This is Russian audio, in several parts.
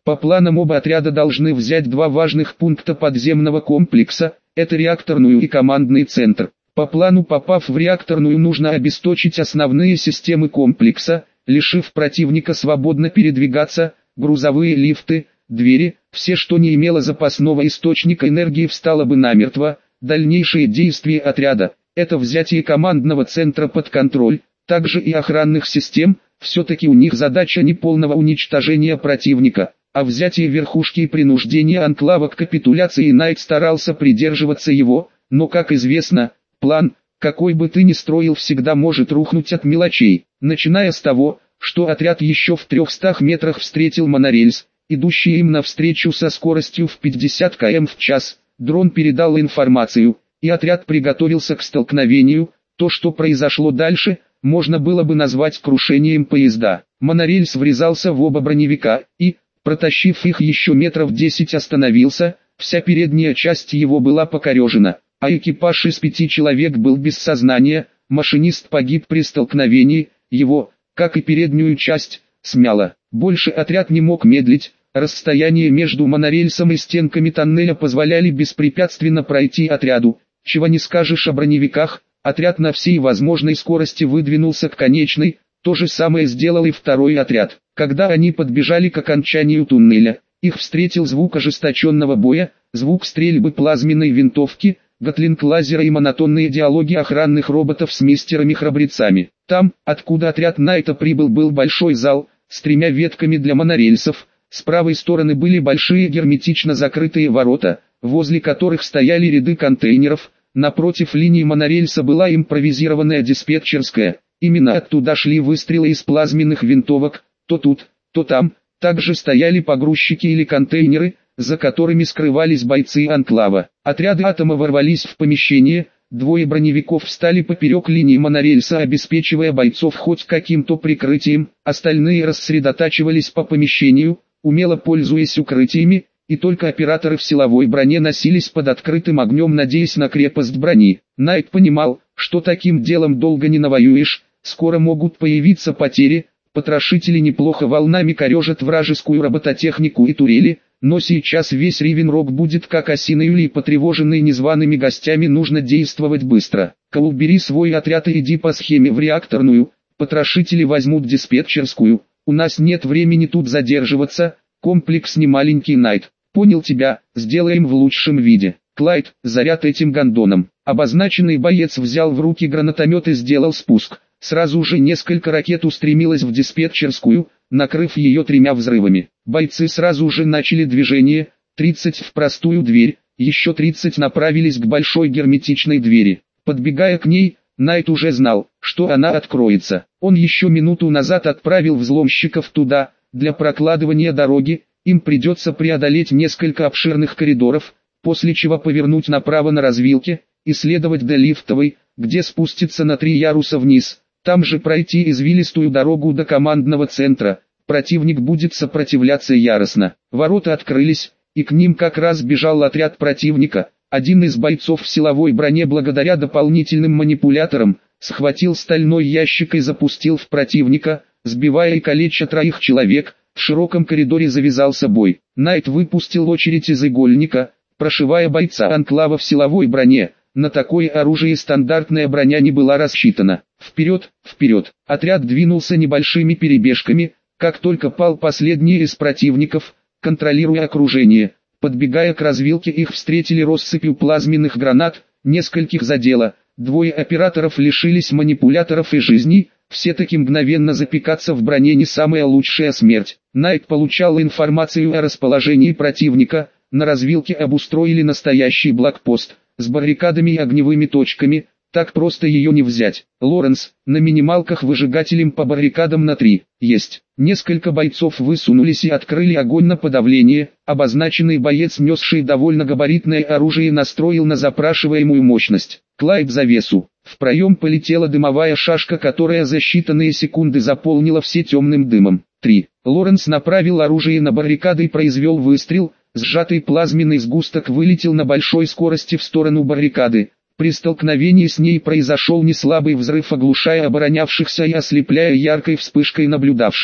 По планам оба отряда должны взять два важных пункта подземного комплекса, это реакторную и командный центр. По плану, попав в реакторную, нужно обесточить основные системы комплекса, лишив противника свободно передвигаться, грузовые лифты, двери, все, что не имело запасного источника энергии, встало бы намертво. Дальнейшие действия отряда – это взятие командного центра под контроль, также и охранных систем. Все-таки у них задача не полного уничтожения противника, а взятие верхушки и принуждение анклава к капитуляции. Найт старался придерживаться его, но, как известно, план, какой бы ты ни строил, всегда может рухнуть от мелочей, начиная с того, что отряд еще в 300 метрах встретил монорельс, идущий им навстречу со скоростью в 50 км в час. Дрон передал информацию, и отряд приготовился к столкновению. То, что произошло дальше, можно было бы назвать крушением поезда. Монорельс врезался в оба броневика и, протащив их еще метров 10, остановился. Вся передняя часть его была покорежена, а экипаж из 5 человек был без сознания. Машинист погиб при столкновении, его, как и переднюю часть, смяло. Больше отряд не мог медлить. Расстояние между монорельсом и стенками тоннеля позволяли беспрепятственно пройти отряду. Чего не скажешь о броневиках. Отряд на всей возможной скорости выдвинулся к конечной. То же самое сделал и второй отряд. Когда они подбежали к окончанию туннеля, их встретил звук ожесточенного боя, звук стрельбы плазменной винтовки, гатлинг-лазера и монотонные диалоги охранных роботов с мистерами-храбрецами. Там, откуда отряд Найта прибыл, был большой зал с 3 ветками для монорельсов. С правой стороны были большие герметично закрытые ворота, возле которых стояли ряды контейнеров. Напротив линии монорельса была импровизированная диспетчерская. Именно оттуда шли выстрелы из плазменных винтовок. То тут, то там. Также стояли погрузчики или контейнеры, за которыми скрывались бойцы анклава. Отряды атома ворвались в помещение. 2 броневиков встали поперек линии монорельса, обеспечивая бойцов хоть каким-то прикрытием. Остальные рассредотачивались по помещению, умело пользуясь укрытиями, и только операторы в силовой броне носились под открытым огнем, надеясь на крепость брони. Найт понимал, что таким делом долго не навоюешь, скоро могут появиться потери. Потрошители неплохо волнами корежат вражескую робототехнику и турели, но сейчас весь Ривенрог будет как осиный улей, потревоженный незваными гостями. Нужно действовать быстро. Коул, бери свой отряд и иди по схеме в реакторную. Потрошители возьмут диспетчерскую. У нас нет времени тут задерживаться. Комплекс не маленький. Найт. Понял тебя, сделаем в лучшем виде. Клайд, заряд этим гондоном. Обозначенный боец взял в руки гранатомет и сделал спуск. Сразу же несколько ракет устремилось в диспетчерскую, накрыв ее 3 взрывами. Бойцы сразу же начали движение. 30 в простую дверь, еще 30 направились к большой герметичной двери. Подбегая к ней, Найт уже знал, что она откроется. Он еще минуту назад отправил взломщиков туда. Для прокладывания дороги им придется преодолеть несколько обширных коридоров, после чего повернуть направо на развилке, и следовать до лифтовой, где спуститься на 3 яруса вниз. Там же пройти извилистую дорогу до командного центра. Противник будет сопротивляться яростно. Ворота открылись, и к ним как раз бежал отряд противника. Один из бойцов в силовой броне, благодаря дополнительным манипуляторам, схватил стальной ящик и запустил в противника, сбивая и калеча 3 человек. В широком коридоре завязался бой. Найт выпустил очередь из игольника, прошивая бойца анклава в силовой броне. На такое оружие стандартная броня не была рассчитана. Вперед, вперед! Отряд двинулся небольшими перебежками, как только пал последний из противников, контролируя окружение. Подбегая к развилке, их встретили россыпью плазменных гранат, нескольких задело. 2 операторов лишились манипуляторов и жизней. Все-таки мгновенно запекаться в броне не самая лучшая смерть. Найт получал информацию о расположении противника. На развилке обустроили настоящий блокпост с баррикадами и огневыми точками. Так просто ее не взять. Лоренс, на минималках выжигателем по баррикадам на 3. Есть. Несколько бойцов высунулись и открыли огонь на подавление. Обозначенный боец, несший довольно габаритное оружие, настроил на запрашиваемую мощность. Клайд завесу. В проем полетела дымовая шашка, которая за считанные секунды заполнила все темным дымом. 3. Лоренс направил оружие на баррикады и произвел выстрел. Сжатый плазменный сгусток вылетел на большой скорости в сторону баррикады. При столкновении с ней произошел неслабый взрыв, оглушая оборонявшихся и ослепляя яркой вспышкой наблюдавших.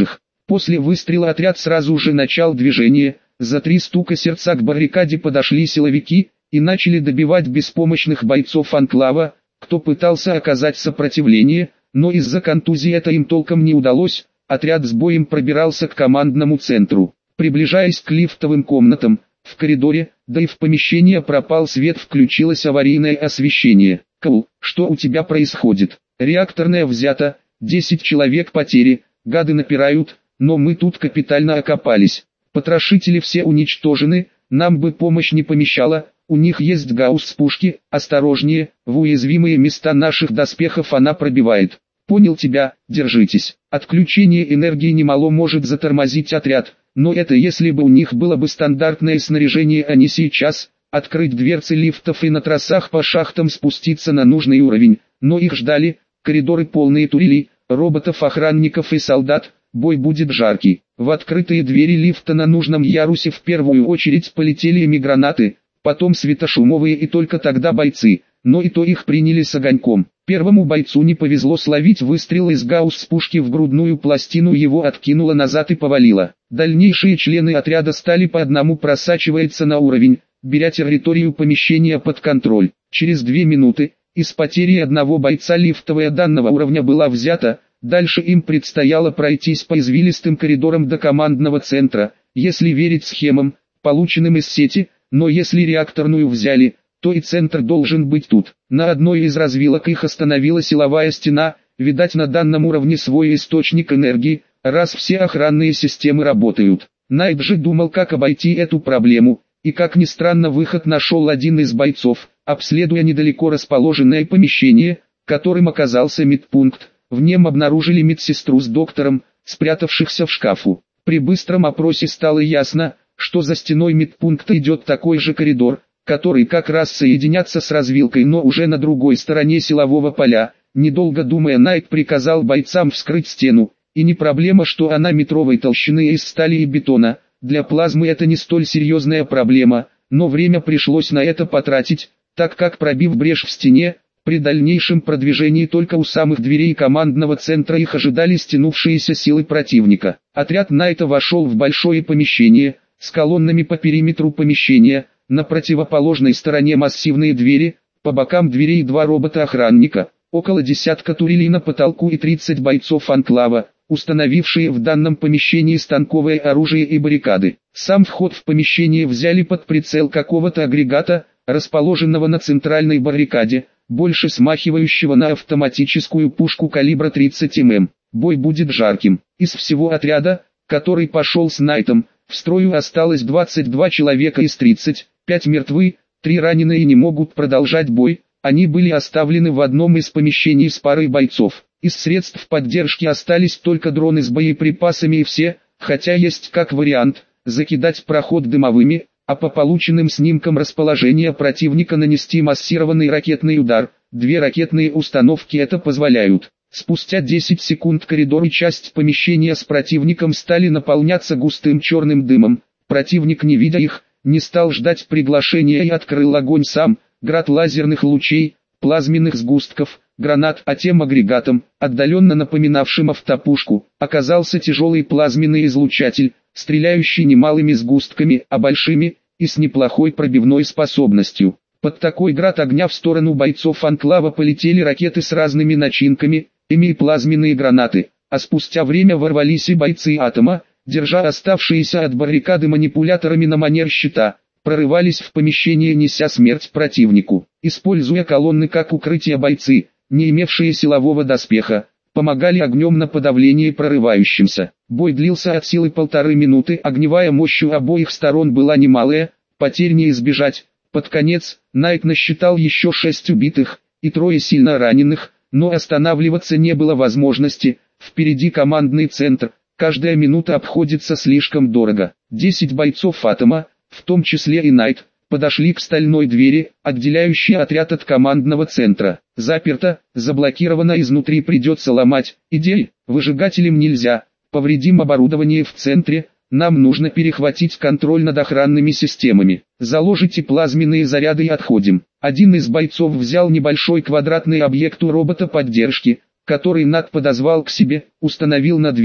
После выстрела отряд сразу же начал движение, за 3 стука сердца к баррикаде подошли силовики и начали добивать беспомощных бойцов анклава, кто пытался оказать сопротивление, но из-за контузии это им толком не удалось. Отряд с боем пробирался к командному центру. Приближаясь к лифтовым комнатам, в коридоре, да и в помещении пропал свет, включилось аварийное освещение. «Кэл, что у тебя происходит? Реакторная взята, 10 человек потери, гады напирают, но мы тут капитально окопались. Потрошители все уничтожены, нам бы помощь не помешала, у них есть гаусс-пушки, осторожнее, в уязвимые места наших доспехов она пробивает». «Понял тебя, держитесь. Отключение энергии немало может затормозить отряд, но это если бы у них было бы стандартное снаряжение, а не сейчас. Открыть дверцы лифтов и на трассах по шахтам спуститься на нужный уровень, но их ждали, коридоры полные турелей, роботов-охранников и солдат, бой будет жаркий». В открытые двери лифта на нужном ярусе в первую очередь полетели гранаты, потом светошумовые и только тогда бойцы, но и то их приняли с огоньком. Первому бойцу не повезло словить выстрел из гаусс-пушки в грудную пластину, его откинуло назад и повалило. Дальнейшие члены отряда стали по одному просачиваться на уровень, беря территорию помещения под контроль. Через 2 минуты, из потери одного бойца лифтовая данного уровня была взята, дальше им предстояло пройтись по извилистым коридорам до командного центра, если верить схемам, полученным из сети, но если реакторную взяли, то и центр должен быть тут. На одной из развилок их остановила силовая стена, видать на данном уровне свой источник энергии, раз все охранные системы работают. Найт же думал, как обойти эту проблему, и как ни странно выход нашел один из бойцов, обследуя недалеко расположенное помещение, которым оказался медпункт. В нем обнаружили медсестру с доктором, спрятавшихся в шкафу. При быстром опросе стало ясно, что за стеной медпункта идет такой же коридор, который как раз соединятся с развилкой, но уже на другой стороне силового поля. Недолго думая, Найт приказал бойцам вскрыть стену, и не проблема, что она метровой толщины из стали и бетона. Для плазмы это не столь серьезная проблема, но время пришлось на это потратить, так как пробив брешь в стене, при дальнейшем продвижении только у самых дверей командного центра их ожидали стянувшиеся силы противника. Отряд Найта вошел в большое помещение, с колоннами по периметру помещения. На противоположной стороне массивные двери, по бокам дверей 2 робота-охранника, около десятка турелей на потолку и 30 бойцов анклава, установившие в данном помещении станковое оружие и баррикады. Сам вход в помещение взяли под прицел какого-то агрегата, расположенного на центральной баррикаде, больше смахивающего на автоматическую пушку калибра 30 мм. Бой будет жарким. Из всего отряда, который пошел с Найтом, в строю осталось 22 человека из 30, 5 мертвы, 3 раненые и не могут продолжать бой. Они были оставлены в одном из помещений с парой бойцов. Из средств поддержки остались только дроны с боеприпасами и все, хотя есть как вариант, закидать проход дымовыми, а по полученным снимкам расположения противника нанести массированный ракетный удар. 2 ракетные установки это позволяют. Спустя 10 секунд коридор и часть помещения с противником стали наполняться густым черным дымом. Противник, не видя их, не стал ждать приглашения и открыл огонь сам. Град лазерных лучей, плазменных сгустков, гранат, а тем агрегатом, отдаленно напоминавшим автопушку, оказался тяжелый плазменный излучатель, стреляющий не малыми сгустками, а большими, и с неплохой пробивной способностью. Под такой град огня в сторону бойцов анклава полетели ракеты с разными начинками, ими и плазменные гранаты, а спустя время ворвались и бойцы атома, держа оставшиеся от баррикады манипуляторами на манер щита, прорывались в помещение, неся смерть противнику. Используя колонны как укрытие, бойцы, не имевшие силового доспеха, помогали огнем на подавление прорывающимся. Бой длился от силы 1,5 минуты, огневая мощь у обоих сторон была немалая, потерь не избежать. Под конец, Найт насчитал еще 6 убитых и 3 сильно раненых, но останавливаться не было возможности. Впереди командный центр, каждая минута обходится слишком дорого. 10 бойцов атома, в том числе и Найт, подошли к стальной двери, отделяющей отряд от командного центра. Заперто, заблокировано изнутри, придется ломать. Идеи, выжигателем нельзя, повредим оборудование в центре. Нам нужно перехватить контроль над охранными системами. Заложите плазменные заряды и отходим. Один из бойцов взял небольшой квадратный объект у робота поддержки, который Нат подозвал к себе, установил на дверь,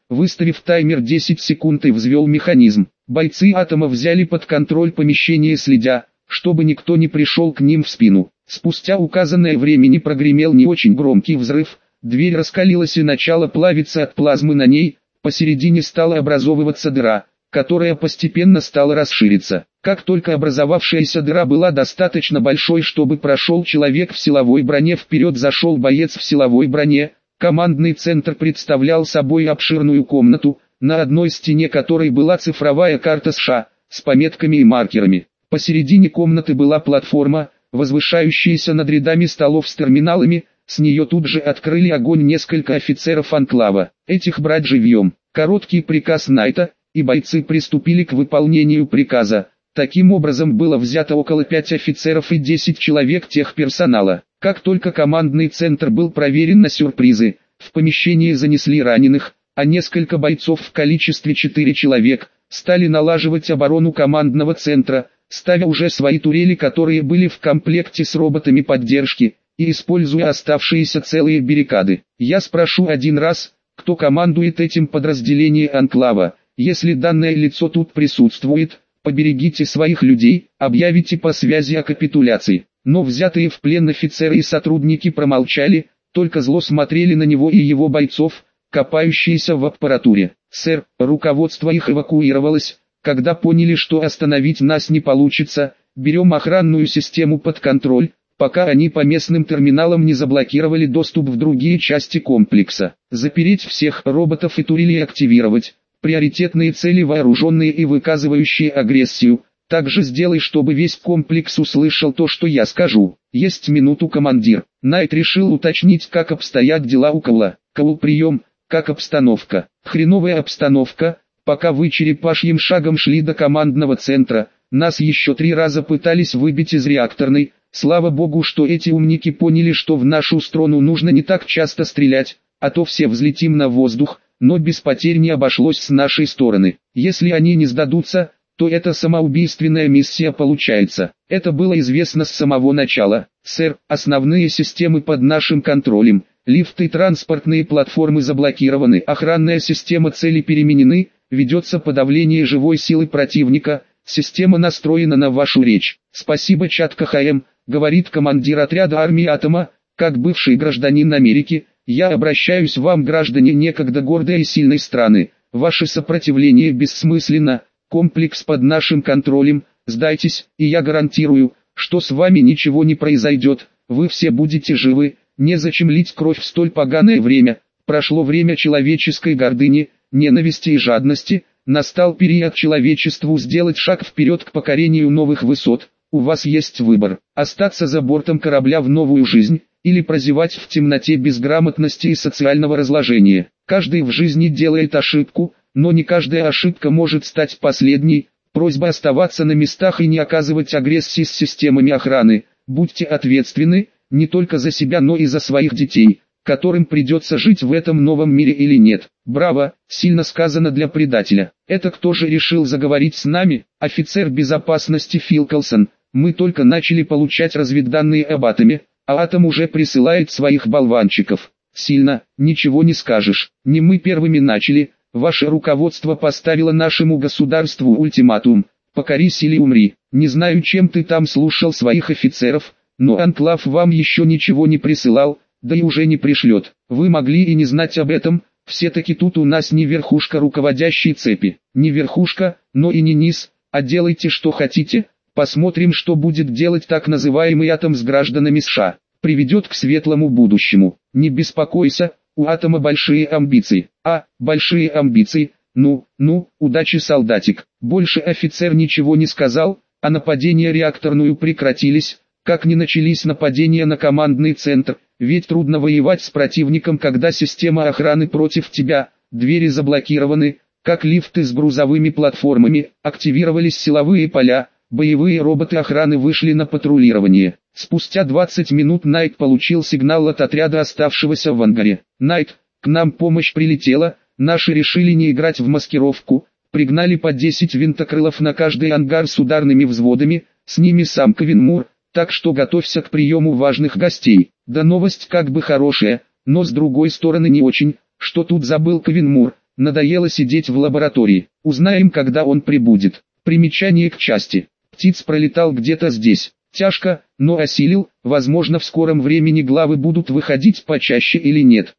выставив таймер 10 секунд и взвел механизм. Бойцы Атома взяли под контроль помещение, следя, чтобы никто не пришел к ним в спину. Спустя указанное времени прогремел не очень громкий взрыв, дверь раскалилась и начала плавиться от плазмы на ней, посередине стала образовываться дыра, которая постепенно стала расшириться. Как только образовавшаяся дыра была достаточно большой, чтобы прошел человек в силовой броне, вперед зашел боец в силовой броне. Командный центр представлял собой обширную комнату, на одной стене которой была цифровая карта США, с пометками и маркерами. Посередине комнаты была платформа, возвышающаяся над рядами столов с терминалами, с нее тут же открыли огонь несколько офицеров анклава. Этих брать живьем. Короткий приказ Найта, и бойцы приступили к выполнению приказа. Таким образом было взято около 5 офицеров и 10 человек техперсонала. Как только командный центр был проверен на сюрпризы, в помещении занесли раненых, а несколько бойцов в количестве 4 человек стали налаживать оборону командного центра, ставя уже свои турели, которые были в комплекте с роботами поддержки, и используя оставшиеся целые баррикады. Я спрошу один раз, кто командует этим подразделением анклава. Если данное лицо тут присутствует, поберегите своих людей, объявите по связи о капитуляции. Но взятые в плен офицеры и сотрудники промолчали, только зло смотрели на него и его бойцов, копающиеся в аппаратуре. «Сэр, руководство их эвакуировалось, когда поняли, что остановить нас не получится, берем охранную систему под контроль, пока они по местным терминалам не заблокировали доступ в другие части комплекса. Запереть всех роботов и турели активировать. Приоритетные цели вооруженные и выказывающие агрессию. Также сделай, чтобы весь комплекс услышал то, что я скажу. Есть минуту, командир». Найт решил уточнить, как обстоят дела у Коула. «Коул, прием, как обстановка?» «Хреновая обстановка. Пока вы черепашьим шагом шли до командного центра, нас еще 3 раза пытались выбить из реакторной. Слава богу, что эти умники поняли, что в нашу сторону нужно не так часто стрелять, а то все взлетим на воздух, но без потерь не обошлось с нашей стороны. Если они не сдадутся, то это самоубийственная миссия получается. Это было известно с самого начала. Сэр, основные системы под нашим контролем, лифты и транспортные платформы заблокированы, охранная система цели переменены, ведется подавление живой силы противника, система настроена на вашу речь. Спасибо, Чат КХМ, говорит командир отряда армии Атома, как бывший гражданин Америки, я обращаюсь к вам, граждане некогда гордой и сильной страны. Ваше сопротивление бессмысленно, комплекс под нашим контролем, сдайтесь, и я гарантирую, что с вами ничего не произойдет, вы все будете живы, незачем лить кровь в столь поганое время, прошло время человеческой гордыни, ненависти и жадности, настал период человечеству сделать шаг вперед к покорению новых высот. У вас есть выбор: остаться за бортом корабля в новую жизнь, или прозевать в темноте безграмотности и социального разложения. Каждый в жизни делает ошибку, но не каждая ошибка может стать последней. Просьба оставаться на местах и не оказывать агрессии с системами охраны. Будьте ответственны, не только за себя, но и за своих детей, которым придется жить в этом новом мире или нет. Браво, сильно сказано для предателя. Это кто же решил заговорить с нами? Офицер безопасности Фил Колсон. Мы только начали получать разведданные об Атоме, а Атом уже присылает своих болванчиков. Сильно, ничего не скажешь. Не мы первыми начали. Ваше руководство поставило нашему государству ультиматум: покорись или умри. Не знаю, чем ты там слушал своих офицеров, но анклав вам еще ничего не присылал, да и уже не пришлет. Вы могли и не знать об этом, все-таки тут у нас не верхушка руководящей цепи. Не верхушка, но и не низ, а делайте что хотите, посмотрим, что будет делать так называемый Атом с гражданами США. Приведет к светлому будущему. Не беспокойся, у Атома большие амбиции. Большие амбиции, ну, удачи, солдатик. Больше офицер ничего не сказал, а нападения реакторную прекратились, как не начались нападения на командный центр, ведь трудно воевать с противником, когда система охраны против тебя, двери заблокированы, как лифты с грузовыми платформами, активировались силовые поля, боевые роботы охраны вышли на патрулирование. Спустя 20 минут Найт получил сигнал от отряда, оставшегося в ангаре. «Найт, к нам помощь прилетела, наши решили не играть в маскировку, пригнали по 10 винтокрылов на каждый ангар с ударными взводами, с ними сам Ковин Мур, так что готовься к приему важных гостей». Да, новость как бы хорошая, но с другой стороны не очень. Что тут забыл Ковин Мур? Надоело сидеть в лаборатории. Узнаем, когда он прибудет. Примечание к части. Птиц пролетал где-то здесь. Тяжко, но осилил. Возможно, в скором времени главы будут выходить почаще или нет.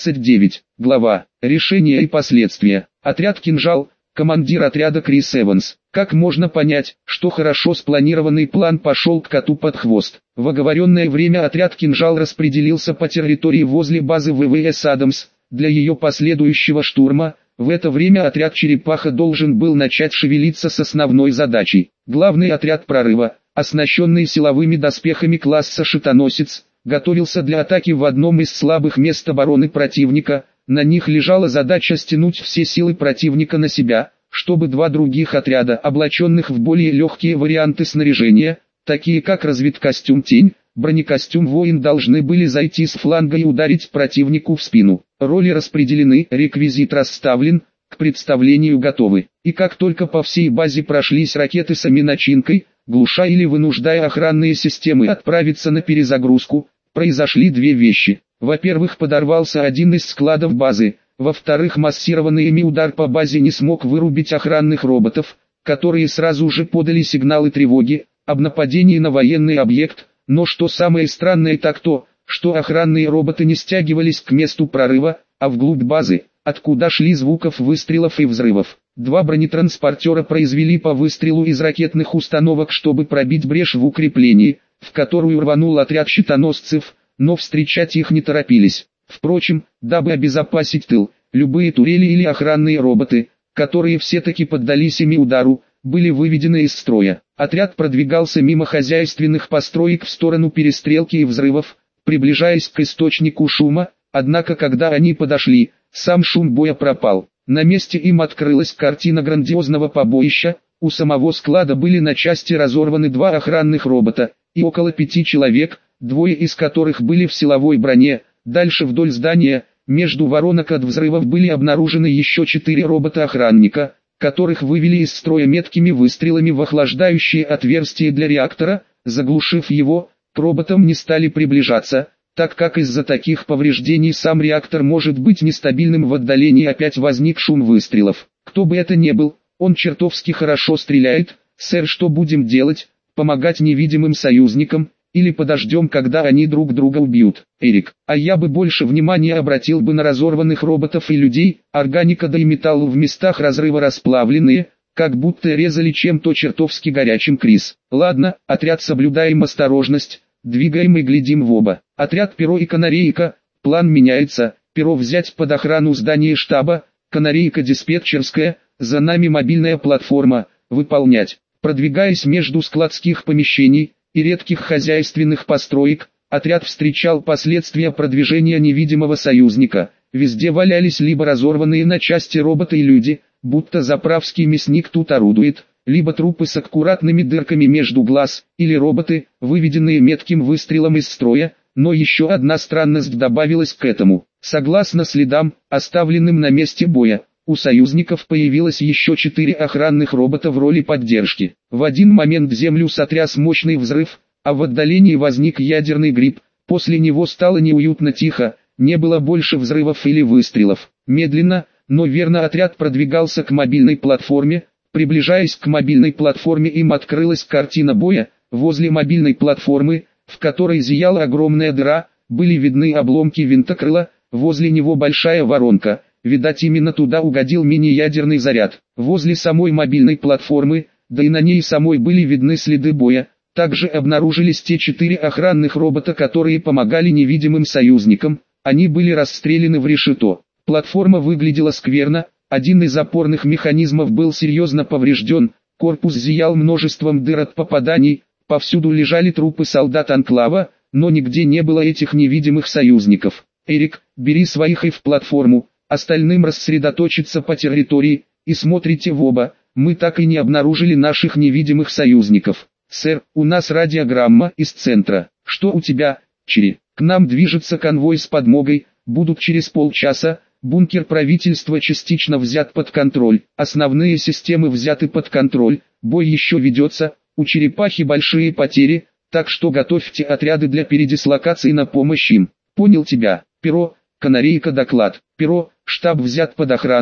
29. Глава. Решения и последствия. Отряд «Кинжал». Командир отряда Крис Эванс. Как можно понять, что хорошо спланированный план пошел к коту под хвост? В оговоренное время отряд «Кинжал» распределился по территории возле базы ВВС «Адамс» для ее последующего штурма. В это время отряд «Черепаха» должен был начать шевелиться с основной задачей. Главный отряд прорыва, оснащенный силовыми доспехами класса «Щитоносец», готовился для атаки в одном из слабых мест обороны противника. На них лежала задача стянуть все силы противника на себя, чтобы два других отряда, облаченных в более легкие варианты снаряжения, такие как разведкостюм «Тень», бронекостюм «Воин», должны были зайти с фланга и ударить противнику в спину. Роли распределены, реквизит расставлен, к представлению готовы. И как только по всей базе прошлись ракеты с начинкой, глуша или вынуждая охранные системы отправиться на перезагрузку, произошли две вещи. Во-первых, подорвался один из складов базы, во-вторых, массированный ими удар по базе не смог вырубить охранных роботов, которые сразу же подали сигналы тревоги об нападении на военный объект, но что самое странное, так то, что охранные роботы не стягивались к месту прорыва, а вглубь базы, откуда шли звуков выстрелов и взрывов. Два бронетранспортера произвели по выстрелу из ракетных установок, чтобы пробить брешь в укреплении, в которую рванул отряд щитоносцев, но встречать их не торопились. Впрочем, дабы обезопасить тыл, любые турели или охранные роботы, которые все-таки поддались ими удару, были выведены из строя. Отряд продвигался мимо хозяйственных построек в сторону перестрелки и взрывов, приближаясь к источнику шума, однако когда они подошли, сам шум боя пропал. На месте им открылась картина грандиозного побоища. У самого склада были на части разорваны два охранных робота, и около 5 человек, двое из которых были в силовой броне. Дальше вдоль здания, между воронок от взрывов, были обнаружены еще 4 робота-охранника, которых вывели из строя меткими выстрелами в охлаждающее отверстие для реактора. Заглушив его, к роботам не стали приближаться, так как из-за таких повреждений сам реактор может быть нестабильным. В отдалении опять возник шум выстрелов. Кто бы это ни был, он чертовски хорошо стреляет. Сэр, что будем делать? Помогать невидимым союзникам? Или подождем, когда они друг друга убьют? Эрик, а я бы больше внимания обратил бы на разорванных роботов и людей. Органика да и металл в местах разрыва расплавленные, как будто резали чем-то чертовски горячим. Крис. Ладно, отряд, соблюдаем осторожность, двигаем и глядим в оба. Отряд Перо и Канарейка, план меняется. Перо взять под охрану здание штаба, Канарейка диспетчерская, за нами мобильная платформа, выполнять. Продвигаясь между складских помещений и редких хозяйственных построек, отряд встречал последствия продвижения невидимого союзника. Везде валялись либо разорванные на части роботы и люди, будто заправский мясник тут орудует, либо трупы с аккуратными дырками между глаз, или роботы, выведенные метким выстрелом из строя. Но еще одна странность добавилась к этому. Согласно следам, оставленным на месте боя, у союзников появилось еще 4 охранных робота в роли поддержки. В один момент землю сотряс мощный взрыв, а в отдалении возник ядерный гриб. После него стало неуютно тихо, не было больше взрывов или выстрелов. Медленно, но верно отряд продвигался к мобильной платформе. Приближаясь к мобильной платформе, им открылась картина боя. Возле мобильной платформы, в которой зияла огромная дыра, были видны обломки винтокрыла, возле него большая воронка. Видать, именно туда угодил мини-ядерный заряд. Возле самой мобильной платформы, да и на ней самой, были видны следы боя. Также обнаружились те 4 охранных робота, которые помогали невидимым союзникам. Они были расстреляны в решето. Платформа выглядела скверно, один из опорных механизмов был серьезно поврежден, корпус зиял множеством дыр от попаданий, повсюду лежали трупы солдат Анклава, но нигде не было этих невидимых союзников. Эрик, бери своих и в платформу. Остальным рассредоточиться по территории, и смотрите в оба. Мы так и не обнаружили наших невидимых союзников. Сэр, у нас радиограмма из центра. Что у тебя, Черри? К нам движется конвой с подмогой, будут через полчаса. Бункер правительства частично взят под контроль, основные системы взяты под контроль, бой еще ведется, у черепахи большие потери, так что готовьте отряды для передислокации на помощь им. Понял тебя. Перо, Канарейка, доклад. Перо, штаб взят под охрану,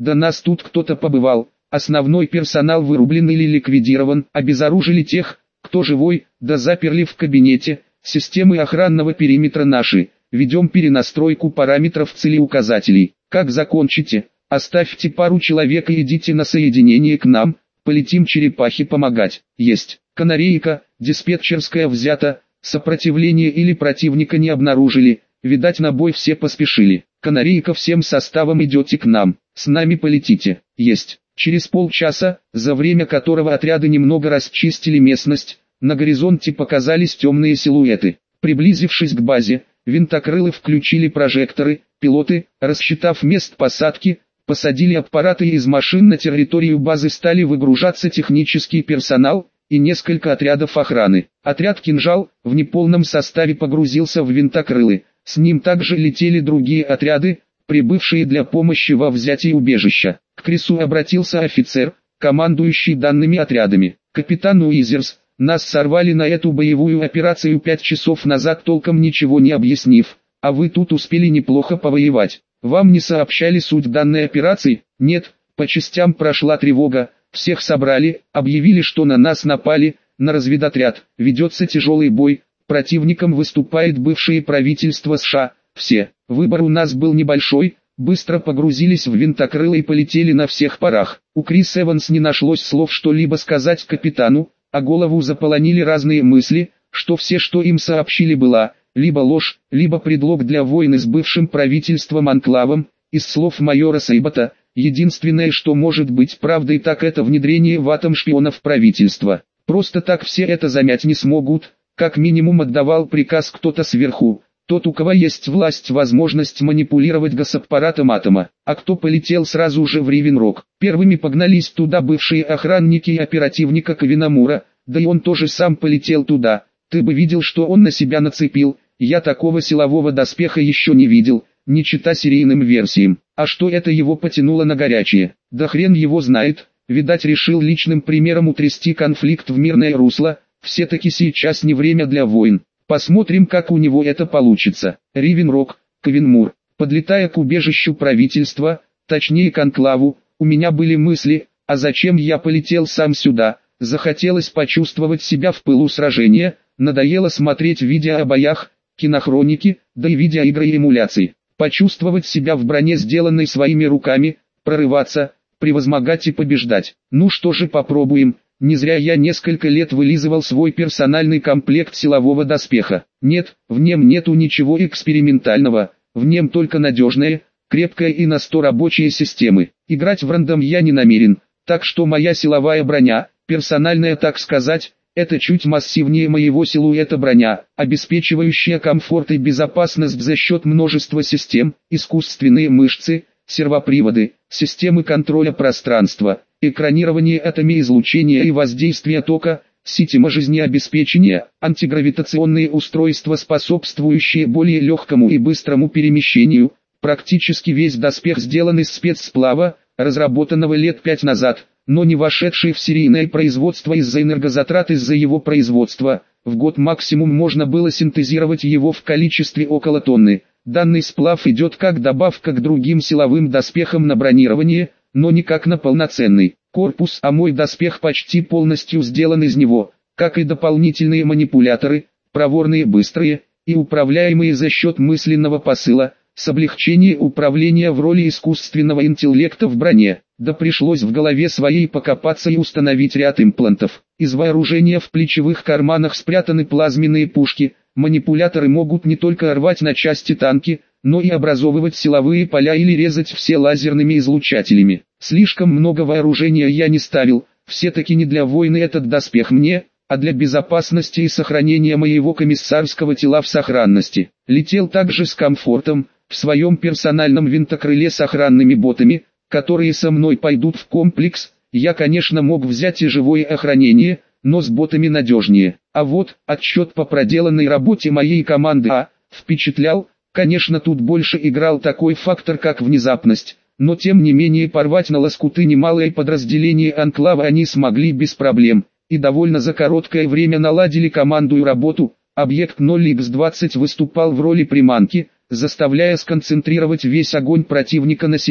до нас тут кто-то побывал, основной персонал вырублен или ликвидирован, обезоружили тех, кто живой, да заперли в кабинете, системы охранного периметра наши, ведем перенастройку параметров целеуказателей. Как закончите, оставьте пару человек и идите на соединение к нам, полетим черепахе помогать. Есть. Канарейка, диспетчерская взята, сопротивления или противника не обнаружили, видать на бой все поспешили. Канарейка, всем составом идете к нам, с нами полетите. Есть. Через полчаса, за время которого отряды немного расчистили местность, на горизонте показались темные силуэты. Приблизившись к базе, винтокрылы включили прожекторы, пилоты, рассчитав мест посадки, посадили аппараты и из машин на территорию базы стали выгружаться технический персонал и несколько отрядов охраны. Отряд «Кинжал» в неполном составе погрузился в винтокрылы, с ним также летели другие отряды, прибывшие для помощи во взятии убежища. К Крису обратился офицер, командующий данными отрядами. «Капитан Уизерс, нас сорвали на эту боевую операцию 5 часов назад, толком ничего не объяснив, а вы тут успели неплохо повоевать. Вам не сообщали суть данной операции?» «Нет, по частям прошла тревога, всех собрали, объявили, что на нас напали, на разведотряд, ведется тяжелый бой, противником выступает бывшее правительство США, все. Выбор у нас был небольшой, быстро погрузились в винтокрыло и полетели на всех парах». У Крис Эванс не нашлось слов что-либо сказать капитану, а голову заполонили разные мысли, что все, что им сообщили, была либо ложь, либо предлог для войны с бывшим правительством анклавом. Из слов майора Сейбота, единственное, что может быть правдой, так это внедрение в атом шпионов правительства. Просто так все это замять не смогут, как минимум отдавал приказ кто-то сверху, тот, у кого есть власть, возможность манипулировать госаппаратом атома. А кто полетел сразу же в Ривенрог? Первыми погнались туда бывшие охранники и оперативника Ковинамура, да и он тоже сам полетел туда. Ты бы видел, что он на себя нацепил, я такого силового доспеха еще не видел, не чита серийным версиям. А что это его потянуло на горячее? Да хрен его знает, видать решил личным примером утрясти конфликт в мирное русло, все-таки сейчас не время для войн. Посмотрим, как у него это получится. Ривенрог, Ковинмур. Подлетая к убежищу правительства, точнее к анклаву, у меня были мысли, а зачем я полетел сам сюда? Захотелось почувствовать себя в пылу сражения, надоело смотреть видео о боях, кинохроники, да и видеоигры и эмуляции. Почувствовать себя в броне, сделанной своими руками, прорываться, превозмогать и побеждать. Ну что же, попробуем. Не зря я несколько лет вылизывал свой персональный комплект силового доспеха. Нет, в нем нету ничего экспериментального, в нем только надежные, крепкая и на 100 рабочие системы. Играть в рандом я не намерен, так что моя силовая броня, персональная так сказать, это чуть массивнее моего силуэта броня, обеспечивающая комфорт и безопасность за счет множества систем, искусственные мышцы, сервоприводы, системы контроля пространства, экранирование атомоизлучения и воздействия тока, система жизнеобеспечения, антигравитационные устройства, способствующие более легкому и быстрому перемещению. Практически весь доспех сделан из спецсплава, разработанного лет 5 назад, но не вошедший в серийное производство из-за энергозатрат из-за его производства. В год максимум можно было синтезировать его в количестве около тонны. Данный сплав идет как добавка к другим силовым доспехам на бронирование, но не как на полноценный корпус, а мой доспех почти полностью сделан из него, как и дополнительные манипуляторы, проворные, быстрые и управляемые за счет мысленного посыла, с облегчением управления в роли искусственного интеллекта в броне. Да пришлось в голове своей покопаться и установить ряд имплантов. Из вооружения в плечевых карманах спрятаны плазменные пушки. Манипуляторы могут не только рвать на части танки, но и образовывать силовые поля или резать все лазерными излучателями. Слишком много вооружения я не ставил, все-таки не для войны этот доспех мне, а для безопасности и сохранения моего комиссарского тела в сохранности. Летел также с комфортом, в своем персональном винтокрыле с охранными ботами, которые со мной пойдут в комплекс. Я, конечно, мог взять и живое охранение, но с ботами надежнее. А вот, отчет по проделанной работе моей команды впечатлял. Конечно, тут больше играл такой фактор, как внезапность, но тем не менее порвать на лоскуты немалое подразделение анклава они смогли без проблем, и довольно за короткое время наладили командную работу. Объект 0x20 выступал в роли приманки, заставляя сконцентрировать весь огонь противника на себя.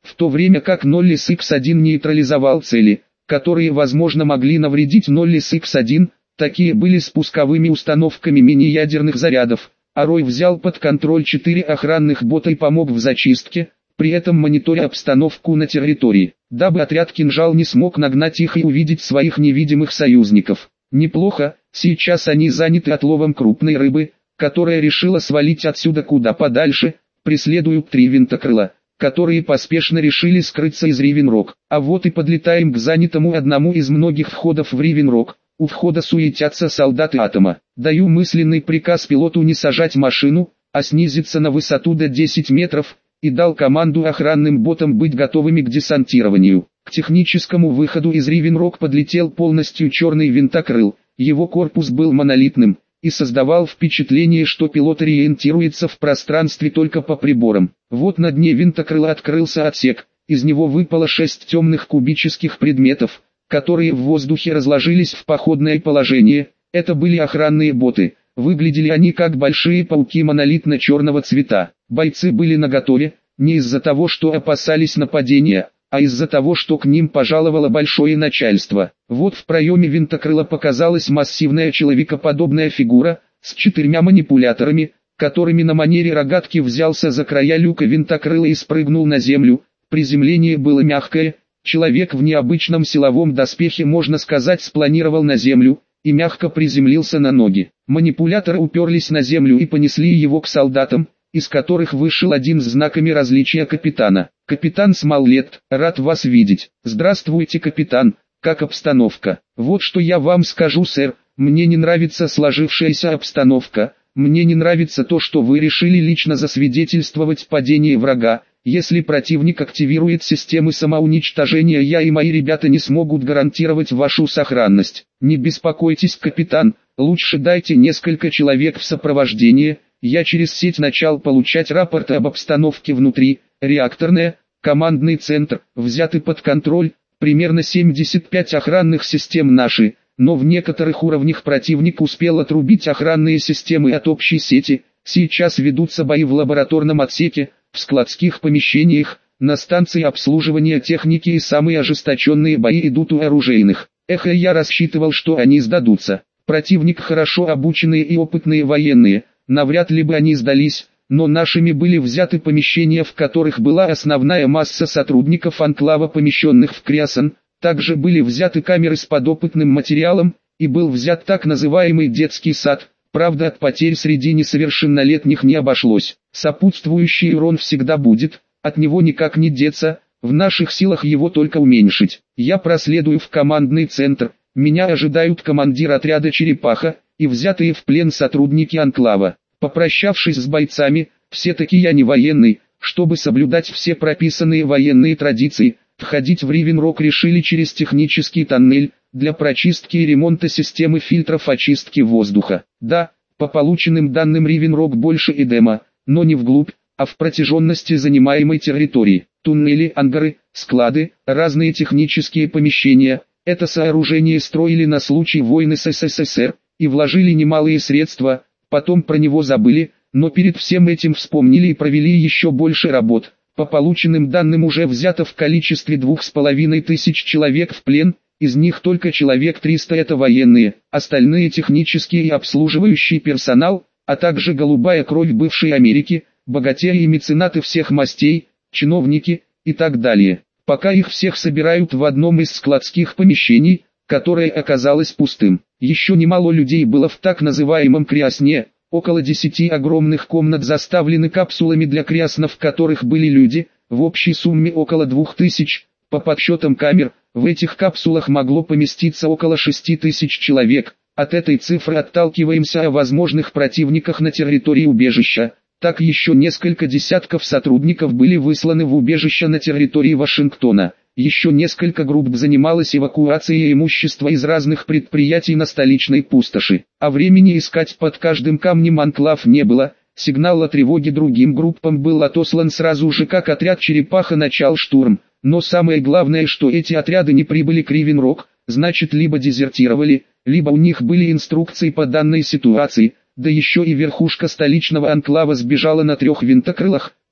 в то время как Ноллис X1 нейтрализовал цели, которые возможно могли навредить Ноллис X1, такие были спусковыми установками мини-ядерных зарядов, а Рой взял под контроль 4 охранных бота и помог в зачистке, при этом мониторя обстановку на территории, дабы отряд «Кинжал» не смог нагнать их и увидеть своих невидимых союзников. Неплохо, сейчас они заняты отловом крупной рыбы, которая решила свалить отсюда куда подальше, преследуют 3 винтокрыла, которые поспешно решили скрыться из Ривенрог. А вот и подлетаем к занятому одному из многих входов в Ривенрог. У входа суетятся солдаты Атома. Даю мысленный приказ пилоту не сажать машину, а снизиться на высоту до 10 метров, и дал команду охранным ботам быть готовыми к десантированию. К техническому выходу из Ривенрог подлетел полностью черный винтокрыл, его корпус был монолитным, и создавал впечатление, что пилот ориентируется в пространстве только по приборам. Вот на дне винтокрыла открылся отсек, из него выпало 6 темных кубических предметов, которые в воздухе разложились в походное положение. Это были охранные боты. Выглядели они как большие пауки монолитно-черного цвета. Бойцы были наготове, не из-за того, что опасались нападения, а из-за того, что к ним пожаловало большое начальство. Вот в проеме винтокрыла показалась массивная человекоподобная фигура, с 4 манипуляторами, которыми на манере рогатки взялся за края люка винтокрыла и спрыгнул на землю. Приземление было мягкое, человек в необычном силовом доспехе, можно сказать, спланировал на землю, и мягко приземлился на ноги. Манипуляторы уперлись на землю и понесли его к солдатам, из которых вышел один с знаками различия капитана. «Капитан Смоллетт, рад вас видеть». «Здравствуйте, капитан, как обстановка?» «Вот что я вам скажу, сэр, мне не нравится сложившаяся обстановка, мне не нравится то, что вы решили лично засвидетельствовать падение врага. Если противник активирует системы самоуничтожения, я и мои ребята не смогут гарантировать вашу сохранность. Не беспокойтесь, капитан, лучше дайте несколько человек в сопровождение. Я через сеть начал получать рапорты об обстановке внутри. Реакторная, командный центр, взяты под контроль, примерно 75 охранных систем наши, но в некоторых уровнях противник успел отрубить охранные системы от общей сети. Сейчас ведутся бои в лабораторном отсеке, в складских помещениях, на станции обслуживания техники, и самые ожесточенные бои идут у оружейных. Я рассчитывал, что они сдадутся. Противник хорошо обученные и опытные военные, навряд ли бы они сдались, но нашими были взяты помещения, в которых была основная масса сотрудников анклава, помещенных в Криасон. Также были взяты камеры с подопытным материалом, и был взят так называемый детский сад. Правда, от потерь среди несовершеннолетних не обошлось. Сопутствующий урон всегда будет, от него никак не деться, в наших силах его только уменьшить. Я проследую в командный центр, меня ожидают командир отряда «Черепаха» и взятые в плен сотрудники анклава. Попрощавшись с бойцами, все-таки я не военный, чтобы соблюдать все прописанные военные традиции, входить в Ривенрог решили через технический тоннель, для прочистки и ремонта системы фильтров очистки воздуха. Да, по полученным данным Ривенрог больше Эдема, но не вглубь, а в протяженности занимаемой территории. Туннели, ангары, склады, разные технические помещения. Это сооружение строили на случай войны с СССР, и вложили немалые средства, потом про него забыли, но перед всем этим вспомнили и провели еще больше работ. По полученным данным уже взято в количестве 2500 человек в плен, из них только человек 300 это военные, остальные технический и обслуживающий персонал, а также голубая кровь бывшей Америки, богатеи и меценаты всех мастей, чиновники и так далее. Пока их всех собирают в одном из складских помещений, которое оказалось пустым. Еще немало людей было в так называемом Криасне. Около 10 огромных комнат заставлены капсулами для Криасна, в которых были люди, в общей сумме около 2000. По подсчетам камер, в этих капсулах могло поместиться около 6000 человек. От этой цифры отталкиваемся о возможных противниках на территории убежища. Так еще несколько десятков сотрудников были высланы в убежище на территории Вашингтона. Еще несколько групп занималось эвакуацией имущества из разных предприятий на столичной пустоши. А времени искать под каждым камнем анклав не было. Сигнал о тревоге другим группам был отослан сразу же, как отряд «Черепаха» начал штурм. Но самое главное, что эти отряды не прибыли к Ривенрог, значит либо дезертировали, либо у них были инструкции по данной ситуации. Да еще и верхушка столичного анклава сбежала на 3 винтокрылах.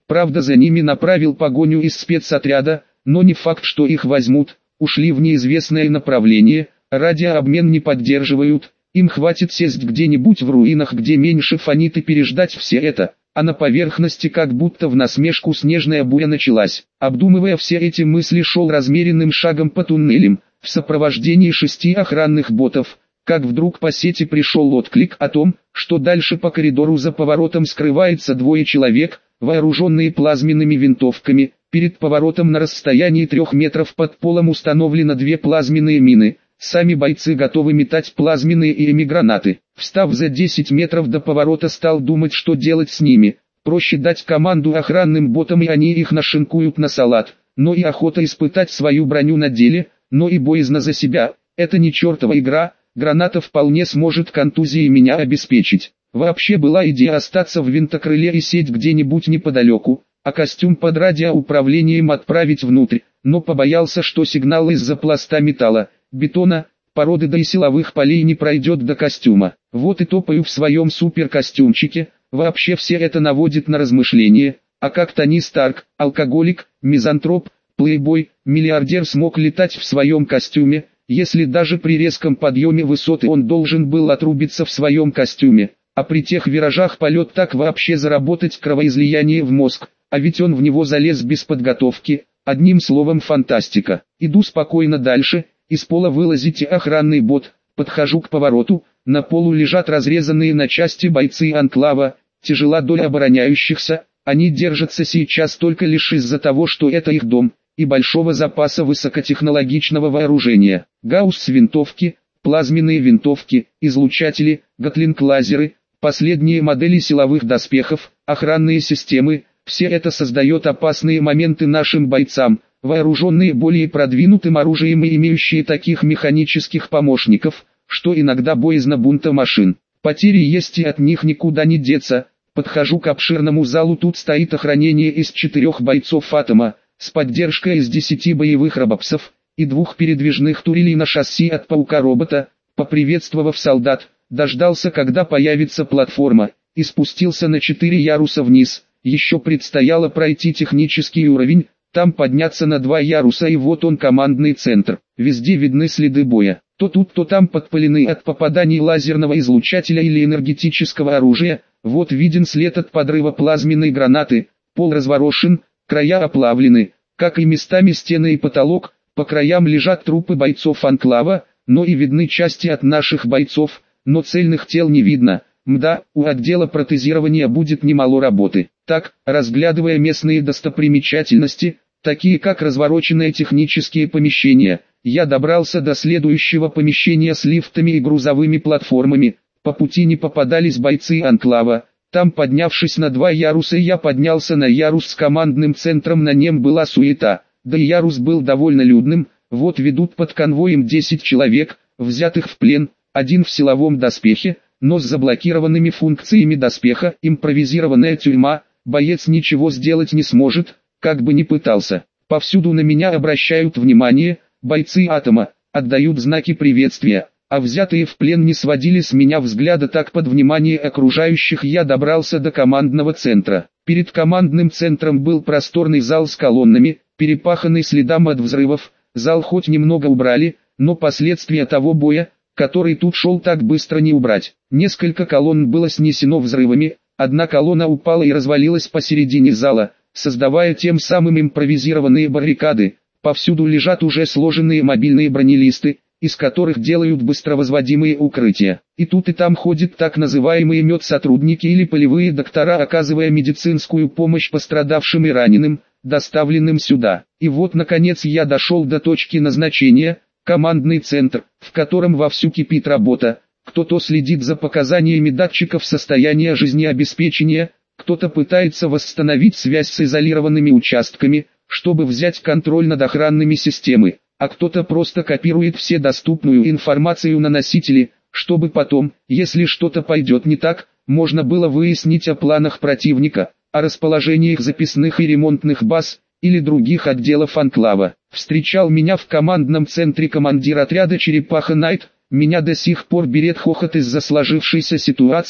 Правда, за ними направил погоню из спецотряда, но не факт, что их возьмут. Ушли в неизвестное направление, радиообмен не поддерживают, им хватит сесть где-нибудь в руинах, где меньше фонит, и переждать все это. А на поверхности как будто в насмешку снежная буря началась. Обдумывая все эти мысли, шел размеренным шагом по туннелям, в сопровождении 6 охранных ботов, как вдруг по сети пришел отклик о том, что дальше по коридору за поворотом скрывается 2 человек, вооруженные плазменными винтовками. Перед поворотом на расстоянии 3 метров под полом установлено 2 плазменные мины. Сами бойцы готовы метать плазменные и гранаты. Встав за 10 метров до поворота, стал думать, что делать с ними. Проще дать команду охранным ботам, и они их нашинкуют на салат. Но и охота испытать свою броню на деле, но и боязно за себя. Это не чертова игра, граната вполне сможет контузией меня обеспечить. Вообще была идея остаться в винтокрыле и сеть где-нибудь неподалеку, а костюм под радиоуправлением отправить внутрь, но побоялся, что сигнал из-за пласта металла, бетона, породы да и силовых полей не пройдет до костюма. Вот и топаю в своем суперкостюмчике. Вообще все это наводит на размышления. А как Тони Старк, алкоголик, мизантроп, плейбой, миллиардер смог летать в своем костюме, если даже при резком подъеме высоты он должен был отрубиться в своем костюме, а при тех виражах полет так вообще заработать кровоизлияние в мозг, а ведь он в него залез без подготовки. Одним словом, фантастика. Иду спокойно дальше. Из пола вылазите охранный бот, подхожу к повороту, на полу лежат разрезанные на части бойцы анклава, тяжела доля обороняющихся, они держатся сейчас только лишь из-за того, что это их дом, и большого запаса высокотехнологичного вооружения. Гаусс винтовки, плазменные винтовки, излучатели, гатлинг-лазеры, последние модели силовых доспехов, охранные системы, все это создает опасные моменты нашим бойцам, вооруженные более продвинутым оружием и имеющие таких механических помощников, что иногда боязно бунта машин. Потери есть и от них никуда не деться. Подхожу к обширному залу, тут стоит охранение из 4 бойцов Атома, с поддержкой из 10 боевых робопсов, и 2 передвижных турелей на шасси от паука-робота. Поприветствовав солдат, дождался, когда появится платформа, и спустился на 4 яруса вниз. Еще предстояло пройти технический уровень, там подняться на 2 яруса, и вот он, командный центр. Везде видны следы боя. То тут, то там подпалены от попаданий лазерного излучателя или энергетического оружия. Вот виден след от подрыва плазменной гранаты. Пол разворошен, края оплавлены, как и местами стены и потолок. По краям лежат трупы бойцов анклава, но и видны части от наших бойцов, но цельных тел не видно. Мда, у отдела протезирования будет немало работы. Так, разглядывая местные достопримечательности, такие как развороченные технические помещения, я добрался до следующего помещения с лифтами и грузовыми платформами. По пути не попадались бойцы анклава. Там, поднявшись на 2 яруса, я поднялся на ярус с командным центром. На нем была суета, да и ярус был довольно людным. Вот ведут под конвоем 10 человек, взятых в плен, 1 в силовом доспехе, но с заблокированными функциями доспеха, импровизированная тюрьма. Боец ничего сделать не сможет, как бы ни пытался. Повсюду на меня обращают внимание, бойцы Атома, отдают знаки приветствия, а взятые в плен не сводили с меня взгляда. Так, под внимание окружающих, я добрался до командного центра. Перед командным центром был просторный зал с колоннами, перепаханный следам от взрывов. Зал хоть немного убрали, но последствия того боя, который тут шел, так быстро не убрать. Несколько колонн было снесено взрывами, одна колонна упала и развалилась посередине зала, создавая тем самым импровизированные баррикады. Повсюду лежат уже сложенные мобильные бронелисты, из которых делают быстровозводимые укрытия. И тут и там ходят так называемые медсотрудники или полевые доктора, оказывая медицинскую помощь пострадавшим и раненым, доставленным сюда. И вот наконец я дошел до точки назначения, командный центр, в котором вовсю кипит работа. Кто-то следит за показаниями датчиков состояния жизнеобеспечения, кто-то пытается восстановить связь с изолированными участками, чтобы взять контроль над охранными системами, а кто-то просто копирует все доступную информацию на носители, чтобы потом, если что-то пойдет не так, можно было выяснить о планах противника, о расположении их записных и ремонтных баз, или других отделов анклава. Встречал меня в командном центре командир отряда Черепаха Найт. Меня до сих пор берет хохот из-за сложившейся ситуации,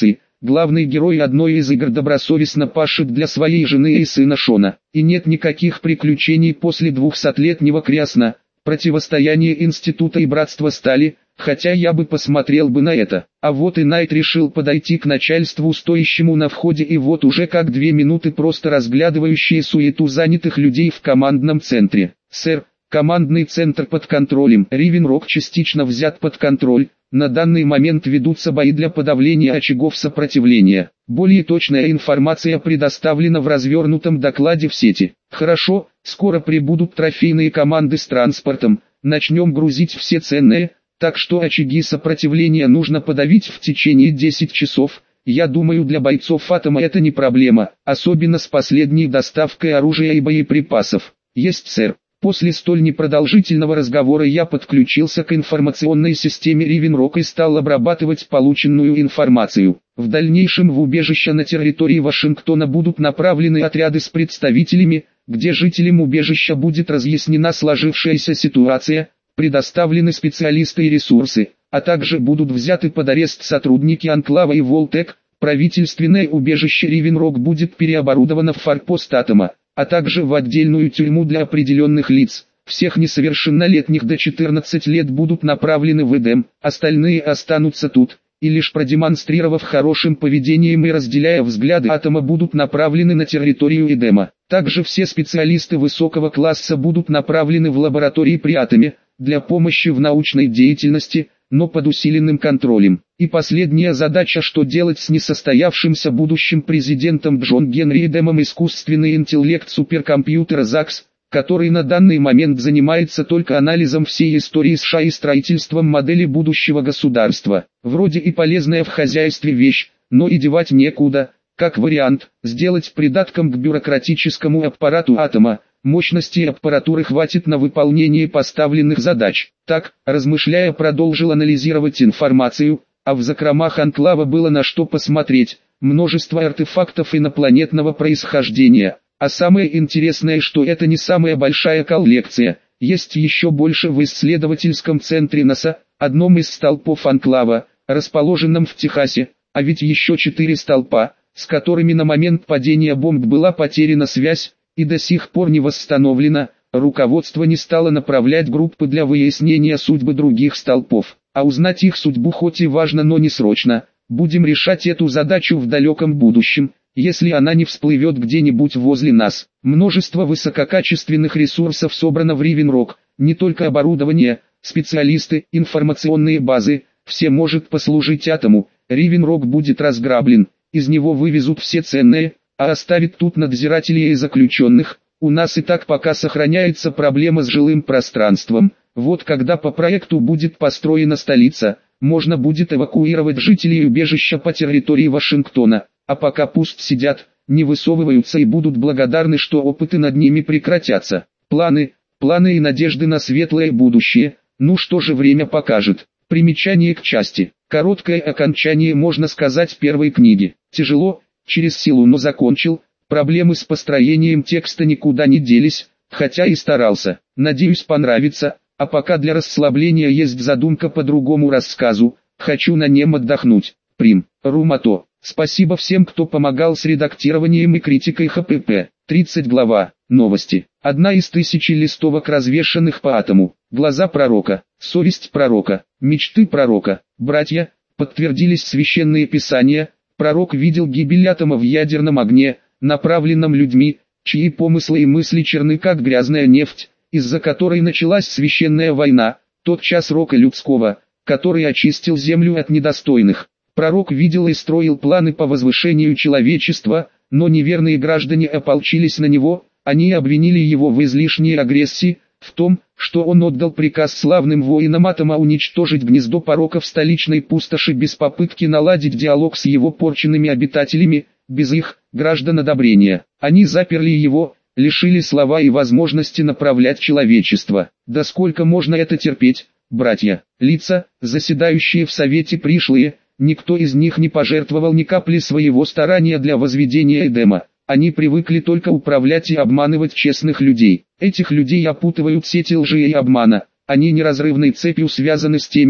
главный герой одной из игр добросовестно пашет для своей жены и сына Шона. И нет никаких приключений после 200-летнего крясна, противостояния Института и Братства Стали, хотя я бы посмотрел бы на это. А вот и Найт решил подойти к начальству, стоящему на входе, и вот уже как 2 минуты просто разглядывающие суету занятых людей в командном центре. «Сэр, командный центр под контролем. Ривенрог частично взят под контроль. На данный момент ведутся бои для подавления очагов сопротивления. Более точная информация предоставлена в развернутом докладе в сети. Хорошо, скоро прибудут трофейные команды с транспортом. Начнем грузить все ценные, так что очаги сопротивления нужно подавить в течение 10 часов. Я думаю, для бойцов Атома это не проблема, особенно с последней доставкой оружия и боеприпасов». «Есть, сэр». После столь непродолжительного разговора я подключился к информационной системе Ривенрог и стал обрабатывать полученную информацию. В дальнейшем в убежище на территории Вашингтона будут направлены отряды с представителями, где жителям убежища будет разъяснена сложившаяся ситуация, предоставлены специалисты и ресурсы, а также будут взяты под арест сотрудники Анклава и Волтек. Правительственное убежище Ривенрог будет переоборудовано в форпост Атома, а также в отдельную тюрьму для определенных лиц. Всех несовершеннолетних до 14 лет будут направлены в Эдем, остальные останутся тут, и лишь продемонстрировав хорошим поведением и разделяя взгляды Атома, будут направлены на территорию Эдема. Также все специалисты высокого класса будут направлены в лаборатории при Атоме, для помощи в научной деятельности, но под усиленным контролем. И последняя задача: что делать с несостоявшимся будущим президентом Джон Генри Эдемом. Искусственный интеллект суперкомпьютера ЗАГС, который на данный момент занимается только анализом всей истории США и строительством модели будущего государства. Вроде и полезная в хозяйстве вещь, но и девать некуда. Как вариант, сделать придатком к бюрократическому аппарату Атома. Мощности аппаратуры хватит на выполнение поставленных задач. Так, размышляя, продолжил анализировать информацию, а в закромах Анклава было на что посмотреть. Множество артефактов инопланетного происхождения. А самое интересное, что это не самая большая коллекция. Есть еще больше в исследовательском центре НАСА, одном из столпов Анклава, расположенном в Техасе, а ведь еще 4 столпа, с которыми на момент падения бомб была потеряна связь, и до сих пор не восстановлена. Руководство не стало направлять группы для выяснения судьбы других столпов, а узнать их судьбу хоть и важно, но не срочно. Будем решать эту задачу в далеком будущем, если она не всплывет где-нибудь возле нас. Множество высококачественных ресурсов собрано в Ривенрог, не только оборудование, специалисты, информационные базы, все может послужить Атому. Ривенрог будет разграблен, из него вывезут все ценное, а оставит тут надзирателей и заключенных. У нас и так пока сохраняется проблема с жилым пространством. Вот когда по проекту будет построена столица, можно будет эвакуировать жителей убежища по территории Вашингтона, а пока пусть сидят, не высовываются и будут благодарны, что опыты над ними прекратятся. Планы и надежды на светлое будущее. Ну что же, время покажет. Примечание к части. Короткое окончание, можно сказать, первой книги. Тяжело, через силу, но закончил. Проблемы с построением текста никуда не делись, хотя и старался. Надеюсь, понравится. А пока для расслабления есть задумка по другому рассказу. Хочу на нем отдохнуть. Прим. Румато. Спасибо всем, кто помогал с редактированием и критикой ХПП. 30 глава. Новости. Одна из 1000 листовок, развешанных по Атому. Глаза пророка, совесть пророка, мечты пророка. Братья, подтвердились священные писания. Пророк видел гибель Атома в ядерном огне, направленном людьми, чьи помыслы и мысли черны как грязная нефть, из-за которой началась священная война, тот час рока людского, который очистил землю от недостойных. Пророк видел и строил планы по возвышению человечества, но неверные граждане ополчились на него. Они обвинили его в излишней агрессии, в том, что он отдал приказ славным воинам Атома уничтожить гнездо порока в столичной пустоши без попытки наладить диалог с его порченными обитателями, без их, граждан, одобрения. Они заперли его, лишили слова и возможности направлять человечество. Да сколько можно это терпеть, братья? Лица, заседающие в совете, пришлые, никто из них не пожертвовал ни капли своего старания для возведения Эдема. Они привыкли только управлять и обманывать честных людей. Этих людей опутывают сети лжи и обмана. Они неразрывной цепью связаны с теми,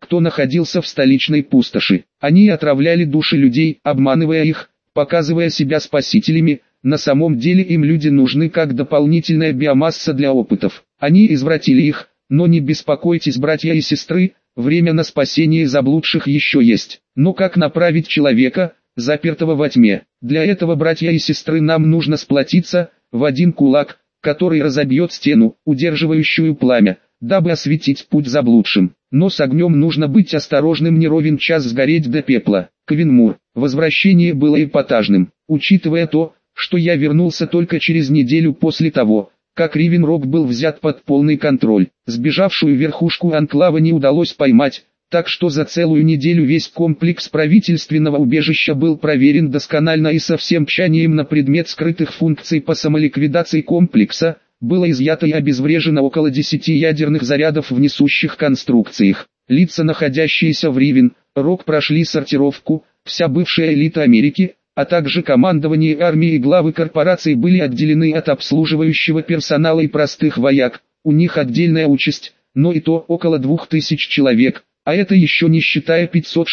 кто находился в столичной пустоши. Они отравляли души людей, обманывая их, показывая себя спасителями. На самом деле им люди нужны как дополнительная биомасса для опытов. Они извратили их, но не беспокойтесь, братья и сестры, время на спасение заблудших еще есть. Но как направить человека, запертого во тьме? Для этого, братья и сестры, нам нужно сплотиться в один кулак, который разобьет стену, удерживающую пламя, дабы осветить путь заблудшим. Но с огнем нужно быть осторожным, не ровен час сгореть до пепла. Ковен Мур. Возвращение было эпатажным, учитывая то, что я вернулся только через неделю после того, как Ривен-Рог был взят под полный контроль. Сбежавшую верхушку анклава не удалось поймать, так что за целую неделю весь комплекс правительственного убежища был проверен досконально и со всем тщанием на предмет скрытых функций по самоликвидации комплекса. Было изъято и обезврежено около 10 ядерных зарядов в несущих конструкциях. Лица, находящиеся в Ривен-Рог, прошли сортировку. Вся бывшая элита Америки, а также командование армии и главы корпораций были отделены от обслуживающего персонала и простых вояк. У них отдельная участь, но и то около 2000 человек, а это еще не считая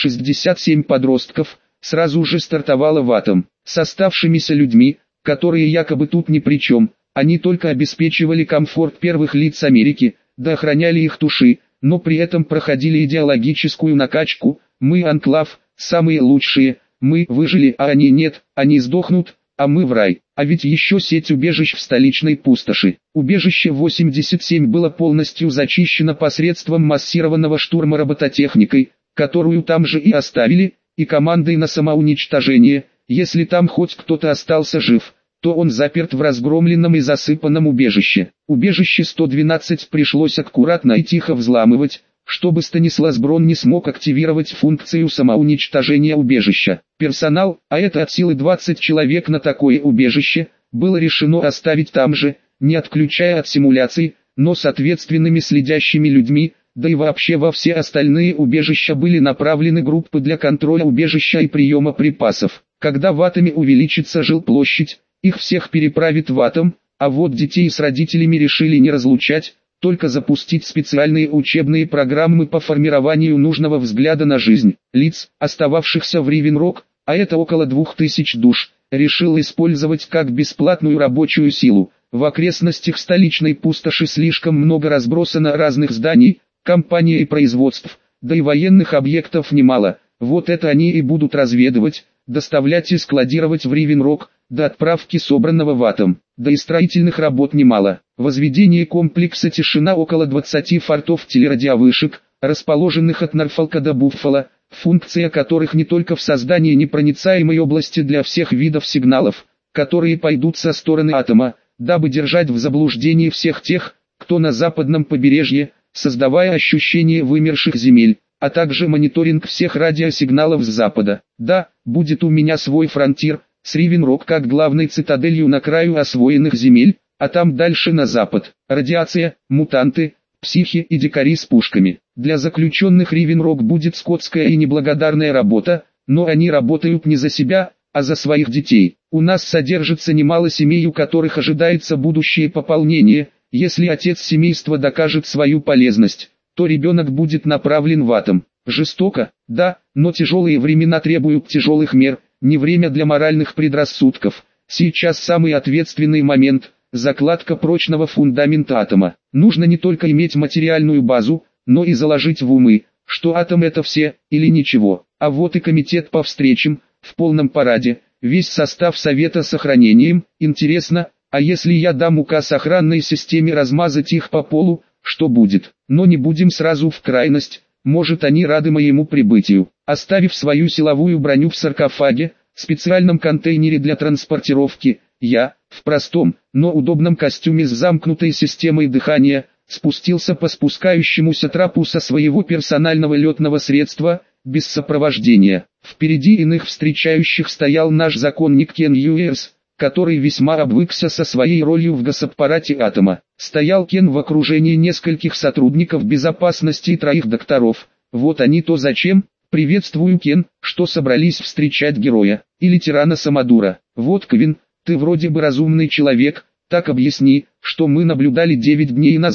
567 подростков, сразу же стартовало в атом. С оставшимися людьми, которые якобы тут ни при чем, они только обеспечивали комфорт первых лиц Америки, да охраняли их души, но при этом проходили идеологическую накачку. Мы анклав, самые лучшие, мы выжили, а они нет, они сдохнут, а мы в рай. А ведь еще сеть убежищ в столичной пустоши. Убежище 87 было полностью зачищено посредством массированного штурма робототехникой, которую там же и оставили, и командой на самоуничтожение. Если там хоть кто-то остался жив, то он заперт в разгромленном и засыпанном убежище. Убежище 112 пришлось аккуратно и тихо взламывать, чтобы Станислас Брон не смог активировать функцию самоуничтожения убежища. Персонал, а это от силы 20 человек на такое убежище, было решено оставить там же, не отключая от симуляций, но с ответственными следящими людьми, да и вообще во все остальные убежища были направлены группы для контроля убежища и приема припасов. Когда в атоме увеличится жилплощадь, их всех переправит в атом, а вот детей с родителями решили не разлучать, только запустить специальные учебные программы по формированию нужного взгляда на жизнь. Лиц, остававшихся в Ривен-Рог, а это около 2000 душ, решил использовать как бесплатную рабочую силу. В окрестностях столичной пустоши слишком много разбросано разных зданий, компаний и производств, да и военных объектов немало. Вот это они и будут разведывать, доставлять и складировать в Ривен-Рог, до отправки собранного в атом. Да и строительных работ немало. Возведение комплекса «Тишина» около 20 фортов телерадиовышек, расположенных от Норфолка до Буффало, функция которых не только в создании непроницаемой области для всех видов сигналов, которые пойдут со стороны атома, дабы держать в заблуждении всех тех, кто на западном побережье, создавая ощущение вымерших земель, а также мониторинг всех радиосигналов с запада. Да, будет у меня свой фронтир, с Ривен-Рог как главной цитаделью на краю освоенных земель, а там дальше на запад. Радиация, мутанты, психи и дикари с пушками. Для заключенных Ривен-Рог будет скотская и неблагодарная работа, но они работают не за себя, а за своих детей. У нас содержится немало семей, у которых ожидается будущее пополнение. Если отец семейства докажет свою полезность, то ребенок будет направлен в атом. Жестоко, да, но тяжелые времена требуют тяжелых мер. Не время для моральных предрассудков. Сейчас самый ответственный момент – закладка прочного фундамента атома. Нужно не только иметь материальную базу, но и заложить в умы, что атом это все, или ничего. А вот и комитет по встречам, в полном параде, весь состав совета с охранением. Интересно, а если я дам указ охранной системе размазать их по полу, что будет? Но не будем сразу в крайность. Может, они рады моему прибытию. Оставив свою силовую броню в саркофаге, специальном контейнере для транспортировки, я, в простом, но удобном костюме с замкнутой системой дыхания, спустился по спускающемуся трапу со своего персонального летного средства, без сопровождения. Впереди иных встречающих стоял наш законник Кен Юэрс, который весьма обвыкся со своей ролью в госаппарате атома. Стоял Кен в окружении нескольких сотрудников безопасности и 3 докторов. Вот они-то зачем? Приветствую, Кен, что собрались встречать героя, или тирана Самодура. Вот, Ковен, ты вроде бы разумный человек, так объясни, что мы наблюдали 9 дней назад.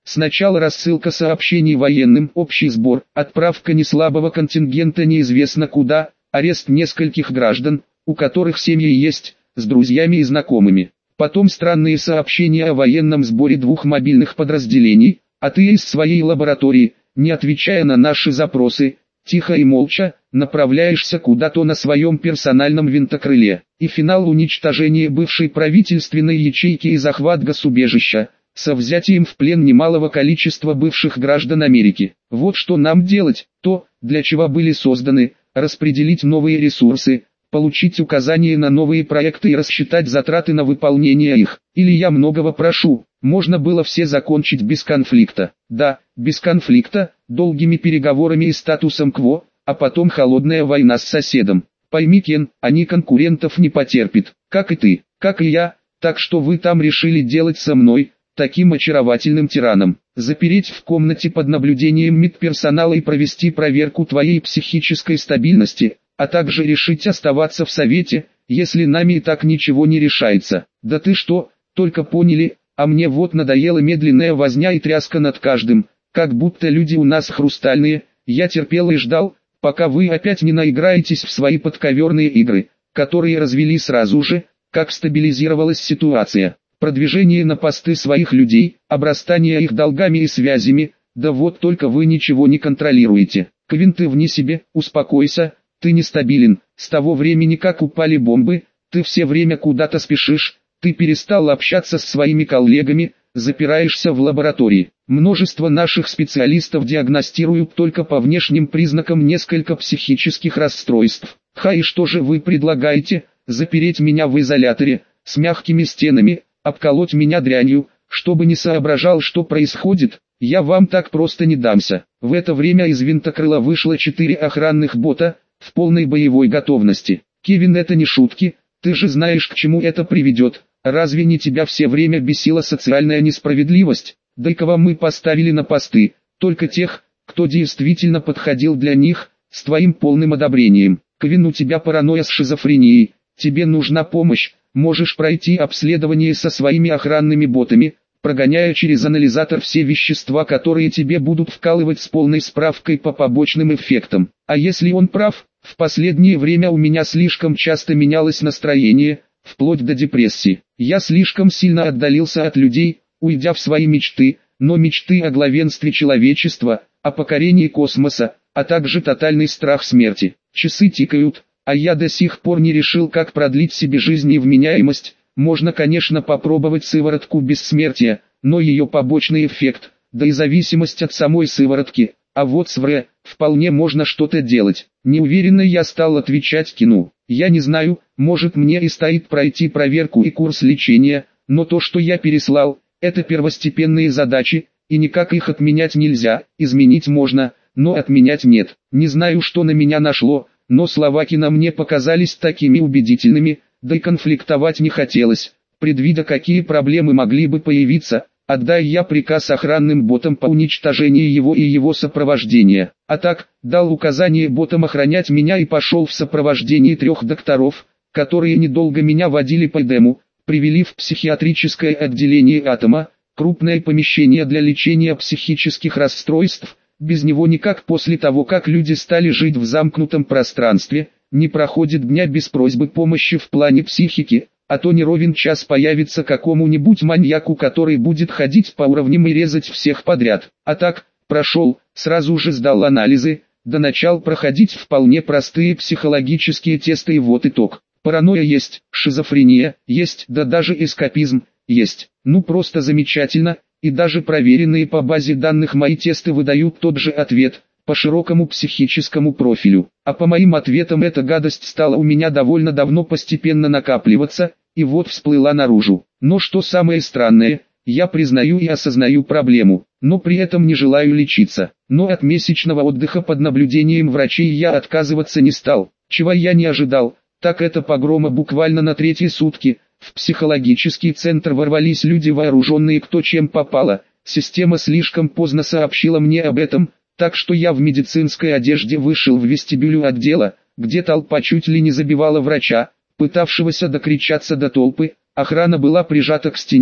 Сначала рассылка сообщений военным, общий сбор, отправка неслабого контингента неизвестно куда, арест нескольких граждан, у которых семьи есть, с друзьями и знакомыми. Потом странные сообщения о военном сборе 2 мобильных подразделений, а ты из своей лаборатории, не отвечая на наши запросы, тихо и молча, направляешься куда-то на своем персональном винтокрыле. И финал: уничтожение бывшей правительственной ячейки и захват госубежища, со взятием в плен немалого количества бывших граждан Америки. Вот что нам делать, то, для чего были созданы, распределить новые ресурсы, получить указания на новые проекты и рассчитать затраты на выполнение их. Или я многого прошу, можно было все закончить без конфликта. Да, без конфликта, долгими переговорами и статусом кво, а потом холодная война с соседом. Пойми, Кен, они конкурентов не потерпят, как и ты, как и я, так что вы там решили делать со мной, таким очаровательным тираном, запереть в комнате под наблюдением медперсонала и провести проверку твоей психической стабильности, а также решить оставаться в совете, если нами и так ничего не решается. Да ты что, только поняли, а мне вот надоела медленная возня и тряска над каждым, как будто люди у нас хрустальные. Я терпел и ждал, пока вы опять не наиграетесь в свои подковерные игры, которые развели сразу же, как стабилизировалась ситуация. Продвижение на посты своих людей, обрастание их долгами и связями, да вот только вы ничего не контролируете. Квин, ты вне себе, успокойся, ты нестабилен, с того времени как упали бомбы, ты все время куда-то спешишь, ты перестал общаться с своими коллегами, запираешься в лаборатории. Множество наших специалистов диагностируют только по внешним признакам несколько психических расстройств. И что же вы предлагаете? Запереть меня в изоляторе, с мягкими стенами, обколоть меня дрянью, чтобы не соображал, что происходит? Я вам так просто не дамся. В это время из винтокрыла вышло 4 охранных бота, в полной боевой готовности. Кевин, это не шутки, ты же знаешь, к чему это приведет. Разве не тебя все время бесила социальная несправедливость? Да и кого мы поставили на посты, только тех, кто действительно подходил для них, с твоим полным одобрением. Кевин, у тебя паранойя с шизофренией, тебе нужна помощь, можешь пройти обследование со своими охранными ботами, прогоняя через анализатор все вещества, которые тебе будут вкалывать с полной справкой по побочным эффектам. А если он прав, в последнее время у меня слишком часто менялось настроение, вплоть до депрессии. Я слишком сильно отдалился от людей, уйдя в свои мечты, но мечты о главенстве человечества, о покорении космоса, а также тотальный страх смерти. Часы тикают, а я до сих пор не решил, как продлить себе жизнь и вменяемость. Можно, конечно, попробовать сыворотку бессмертия, но ее побочный эффект, да и зависимость от самой сыворотки. А вот с ВР, вполне можно что-то делать. Неуверенно я стал отвечать Кину. Я не знаю, может мне и стоит пройти проверку и курс лечения, но то, что я переслал, это первостепенные задачи, и никак их отменять нельзя, изменить можно, но отменять нет. Не знаю, что на меня нашло, но слова Кина мне показались такими убедительными, да и конфликтовать не хотелось. Предвидя, какие проблемы могли бы появиться, отдай я приказ охранным ботам по уничтожению его и его сопровождения. А так, дал указание ботам охранять меня и пошел в сопровождении 3 докторов, которые недолго меня водили по Эдему, привели в психиатрическое отделение Атома, крупное помещение для лечения психических расстройств. Без него никак. После того, как люди стали жить в замкнутом пространстве, не проходит дня без просьбы помощи в плане психики, а то не ровен час появится какому-нибудь маньяку, который будет ходить по уровням и резать всех подряд. А так, прошел, сразу же сдал анализы, да начал проходить вполне простые психологические тесты, и вот итог. Паранойя есть, шизофрения есть, да даже эскапизм есть. Ну просто замечательно, и даже проверенные по базе данных мои тесты выдают тот же ответ, по широкому психическому профилю. А по моим ответам эта гадость стала у меня довольно давно постепенно накапливаться, и вот всплыла наружу. Но что самое странное, я признаю и осознаю проблему, но при этом не желаю лечиться. Но от месячного отдыха под наблюдением врачей я отказываться не стал. Чего я не ожидал, так это погрома буквально на 3-е сутки. В психологический центр ворвались люди, вооруженные кто чем попало. Система слишком поздно сообщила мне об этом, так что я в медицинской одежде вышел в вестибюль отдела, где толпа чуть ли не забивала врача, пытавшегося докричаться до толпы. Охрана была прижата к стене,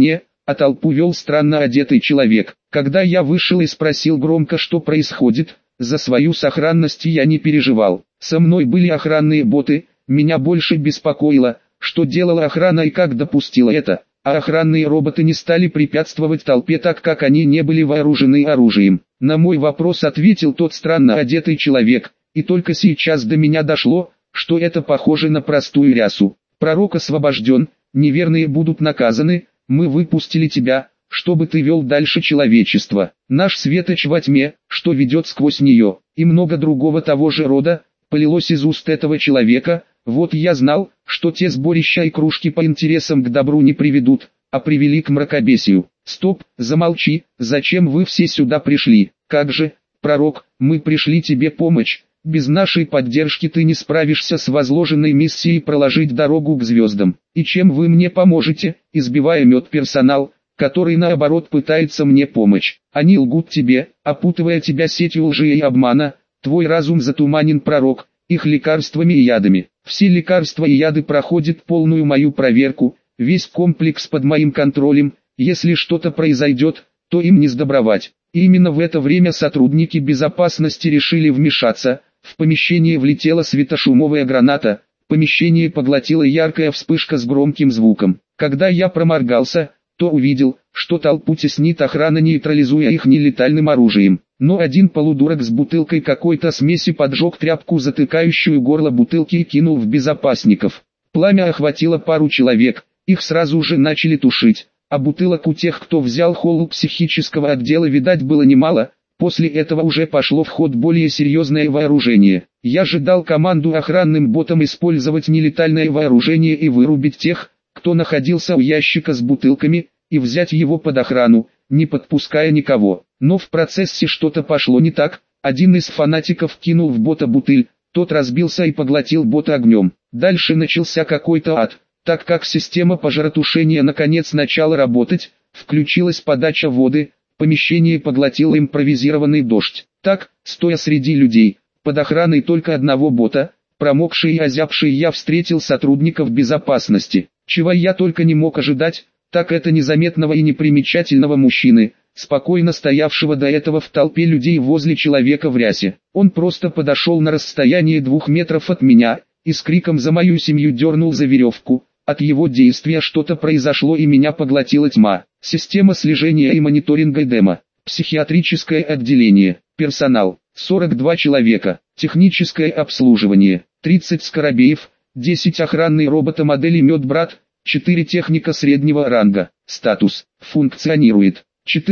а толпу вел странно одетый человек. Когда я вышел и спросил громко, что происходит, за свою сохранность я не переживал. Со мной были охранные боты, меня больше беспокоило, что делала охрана и как допустила это, а охранные роботы не стали препятствовать толпе, так как они не были вооружены оружием. На мой вопрос ответил тот странно одетый человек, и только сейчас до меня дошло, что это похоже на простую рясу. Пророк освобожден, неверные будут наказаны, мы выпустили тебя, чтобы ты вел дальше человечество. Наш светоч во тьме, что ведет сквозь нее, и много другого того же рода, полилось из уст этого человека. Вот я знал, что те сборища и кружки по интересам к добру не приведут, а привели к мракобесию. Стоп, замолчи, зачем вы все сюда пришли? Как же, пророк, мы пришли тебе помочь. Без нашей поддержки ты не справишься с возложенной миссией проложить дорогу к звездам. И чем вы мне поможете, избивая медперсонал, который наоборот пытается мне помочь? Они лгут тебе, опутывая тебя сетью лжи и обмана. Твой разум затуманен, пророк, их лекарствами и ядами. Все лекарства и яды проходят полную мою проверку, весь комплекс под моим контролем. Если что-то произойдет, то им не сдобровать. И именно в это время сотрудники безопасности решили вмешаться. В помещение влетела светошумовая граната, помещение поглотила яркая вспышка с громким звуком. Когда я проморгался, то увидел, что толпу теснит охрана, нейтрализуя их нелетальным оружием. Но один полудурок с бутылкой какой-то смеси поджег тряпку, затыкающую горло бутылки, и кинул в безопасников. Пламя охватило пару человек, их сразу же начали тушить, а бутылок у тех, кто взял холл психического отдела, видать было немало. После этого уже пошло в ход более серьезное вооружение. Я же дал команду охранным ботам использовать нелетальное вооружение и вырубить тех, кто находился у ящика с бутылками, и взять его под охрану, не подпуская никого. Но в процессе что-то пошло не так. Один из фанатиков кинул в бота бутыль, тот разбился и поглотил бота огнем. Дальше начался какой-то ад, так как система пожаротушения наконец начала работать, включилась подача воды. Помещение поглотил импровизированный дождь. Так, стоя среди людей, под охраной только одного бота, промокший и озябший, я встретил сотрудников безопасности. Чего я только не мог ожидать, так это незаметного и непримечательного мужчины, спокойно стоявшего до этого в толпе людей возле человека в рясе. Он просто подошел на расстояние 2 метров от меня, и с криком «За мою семью!» дернул за веревку. От его действия что-то произошло, и меня поглотила тьма. Система слежения и мониторинга ДЭМа. Психиатрическое отделение. Персонал. 42 человека. Техническое обслуживание. 30 скоробеев. 10 охранные робота модели Медбрат. 4 техника среднего ранга. Статус. Функционирует.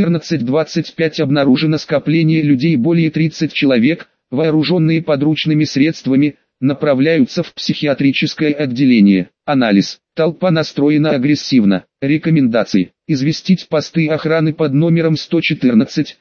14:25 обнаружено скопление людей, более 30 человек, вооруженные подручными средствами, направляются в психиатрическое отделение. Анализ. Толпа настроена агрессивно. Рекомендации. Известить посты охраны под номером 114,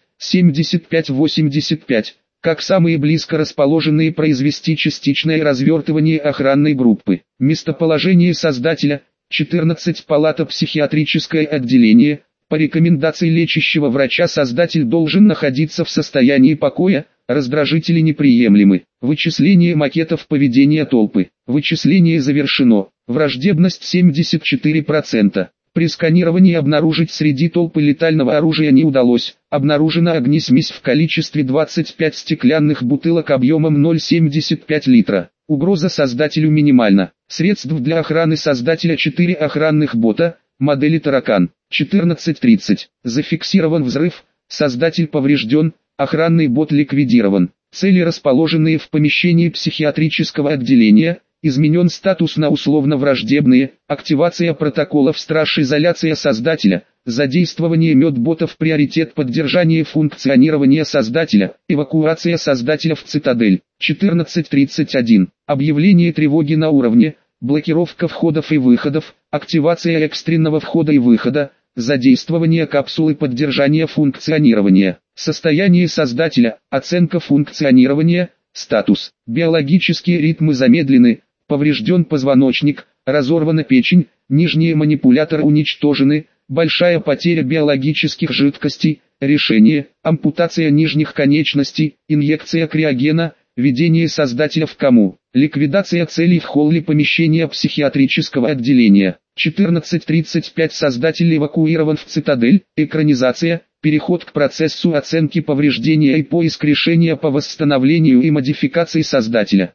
75-85, как самые близко расположенные, произвести частичное развертывание охранной группы. Местоположение создателя. 14 палата психиатрическое отделение. По рекомендации лечащего врача создатель должен находиться в состоянии покоя. Раздражители неприемлемы. Вычисление макетов поведения толпы. Вычисление завершено. Враждебность 74%. При сканировании обнаружить среди толпы летального оружия не удалось. Обнаружена огнесмесь в количестве 25 стеклянных бутылок объемом 0,75 литра. Угроза создателю минимальна. Средств для охраны создателя: 4 охранных бота, модели Таракан. 14:30. Зафиксирован взрыв, создатель поврежден, охранный бот ликвидирован. Цели, расположенные в помещении психиатрического отделения, изменен статус на условно-враждебные, активация протоколов страж-изоляция создателя, задействование медботов, приоритет поддержания функционирования создателя, эвакуация создателя в цитадель. 14:31. Объявление тревоги на уровне, блокировка входов и выходов, активация экстренного входа и выхода, задействование капсулы поддержания функционирования. Состояние создателя, оценка функционирования, статус. Биологические ритмы замедлены, поврежден позвоночник, разорвана печень, нижние манипуляторы уничтожены, большая потеря биологических жидкостей, решение, ампутация нижних конечностей, инъекция криогена, введение создателя в кому, ликвидация целей в холле помещения психиатрического отделения. 14:35 Создатель эвакуирован в цитадель. Экранизация. Переход к процессу оценки повреждения и поиск решения по восстановлению и модификации создателя.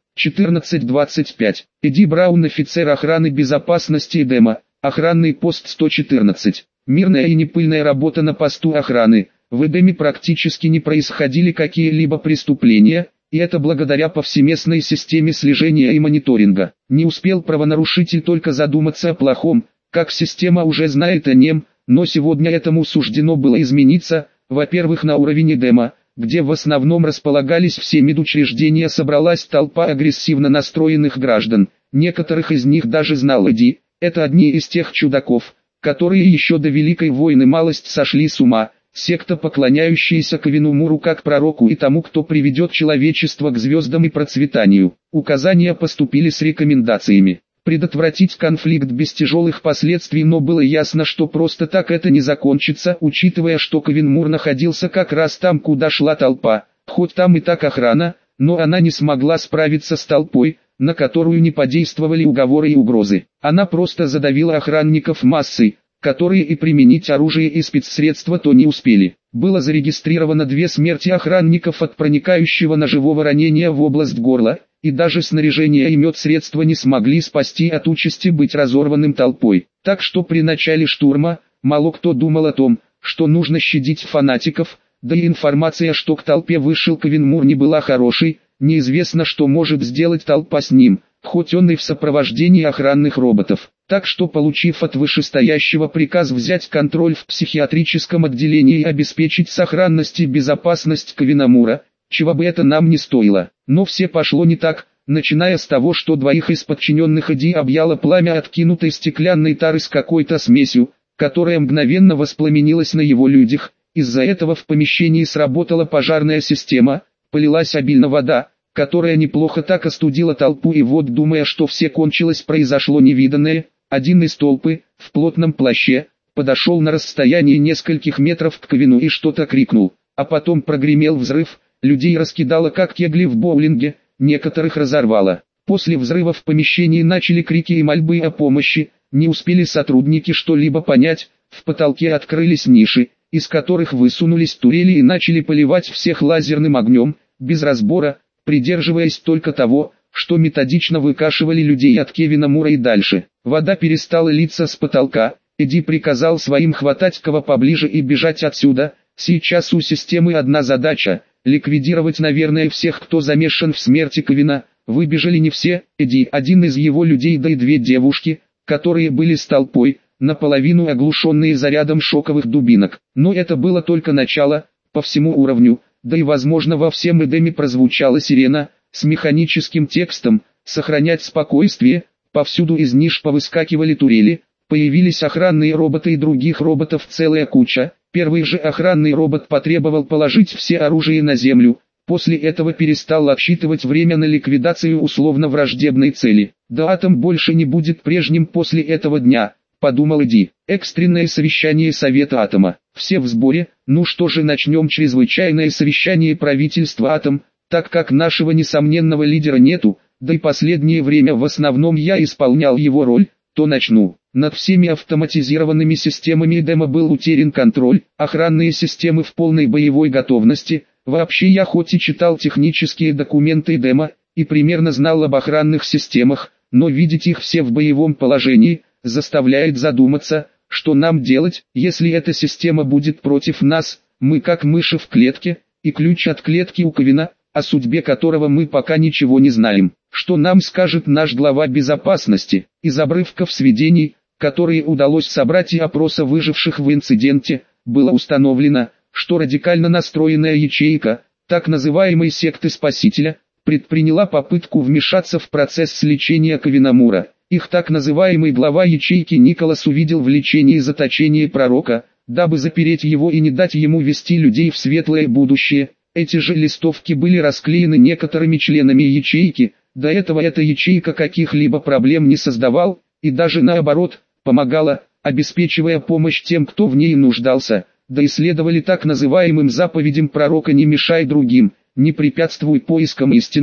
14:25 Эдди Браун, офицер охраны безопасности Эдема. Охранный пост 114. Мирная и непыльная работа на посту охраны. В Эдеме практически не происходили какие-либо преступления, и это благодаря повсеместной системе слежения и мониторинга. Не успел правонарушитель только задуматься о плохом, как система уже знает о нем, но сегодня этому суждено было измениться. Во-первых, на уровне Эдема, где в основном располагались все медучреждения, собралась толпа агрессивно настроенных граждан. Некоторых из них даже знал Эдди. Это одни из тех чудаков, которые еще до Великой войны малость сошли с ума. Секта, поклоняющаяся Ковину Муру как пророку и тому, кто приведет человечество к звездам и процветанию. Указания поступили с рекомендациями предотвратить конфликт без тяжелых последствий, но было ясно, что просто так это не закончится, учитывая, что Ковин Мур находился как раз там, куда шла толпа. Хоть там и так охрана, но она не смогла справиться с толпой, на которую не подействовали уговоры и угрозы. Она просто задавила охранников массой, которые и применить оружие и спецсредства то не успели. Было зарегистрировано 2 смерти охранников от проникающего ножевого ранения в область горла, и даже снаряжение и медсредства не смогли спасти от участи быть разорванным толпой. Так что при начале штурма, мало кто думал о том, что нужно щадить фанатиков, да и информация, что к толпе вышел Ковин Мур, не была хорошей. Неизвестно, что может сделать толпа с ним, хоть он и в сопровождении охранных роботов. Так что, получив от вышестоящего приказ взять контроль в психиатрическом отделении и обеспечить сохранность и безопасность Ковина Мура, чего бы это нам не стоило. Но все пошло не так, начиная с того, что 2 из подчиненных Эдди объяло пламя откинутой стеклянной тары с какой-то смесью, которая мгновенно воспламенилась на его людях. Из-за этого в помещении сработала пожарная система, полилась обильно вода, которая неплохо так остудила толпу, и вот, думая, что все кончилось, произошло невиданное. Один из толпы, в плотном плаще, подошел на расстоянии нескольких метров к Ковину и что-то крикнул, а потом прогремел взрыв. Людей раскидало как кегли в боулинге, некоторых разорвало. После взрыва в помещении начали крики и мольбы о помощи. Не успели сотрудники что-либо понять, в потолке открылись ниши, из которых высунулись турели и начали поливать всех лазерным огнем, без разбора, придерживаясь только того, что методично выкашивали людей от Ковина Мура и дальше. Вода перестала литься с потолка. Эдди приказал своим хватать кого поближе и бежать отсюда. Сейчас у системы одна задача — ликвидировать, наверное, всех, кто замешан в смерти Ковина. Выбежали не все. Эдди, один из его людей, да и 2 девушки, которые были с толпой, наполовину оглушенные зарядом шоковых дубинок. Но это было только начало. По всему уровню, да и возможно во всем Эдеме, прозвучала сирена с механическим текстом «Сохранять спокойствие». Повсюду из ниш повыскакивали турели, появились охранные роботы и других роботов целая куча. Первый же охранный робот потребовал положить все оружие на землю. После этого перестал отсчитывать время на ликвидацию условно враждебной цели. Да, атом больше не будет прежним после этого дня, подумал Эдди. Экстренное совещание Совета Атома. Все в сборе. Ну что же, начнем чрезвычайное совещание правительства Атом, так как нашего несомненного лидера нету, да и последнее время в основном я исполнял его роль, то начну. Над всеми автоматизированными системами Эдема был утерян контроль, охранные системы в полной боевой готовности. Вообще я хоть и читал технические документы Эдема, и примерно знал об охранных системах, но видеть их все в боевом положении, заставляет задуматься, что нам делать, если эта система будет против нас. Мы как мыши в клетке, и ключ от клетки у Ковина, о судьбе которого мы пока ничего не знаем. Что нам скажет наш глава безопасности? Из обрывков сведений, которые удалось собрать, и опроса выживших в инциденте, было установлено, что радикально настроенная ячейка, так называемой секты Спасителя, предприняла попытку вмешаться в процесс лечения Ковина Мура. Их так называемый глава ячейки Николас увидел в лечении заточение пророка, дабы запереть его и не дать ему вести людей в светлое будущее. Эти же листовки были расклеены некоторыми членами ячейки. До этого эта ячейка каких-либо проблем не создавал, и даже наоборот, помогала, обеспечивая помощь тем, кто в ней нуждался. Да и следовали так называемым заповедям пророка: не мешай другим, не препятствуй поискам истины,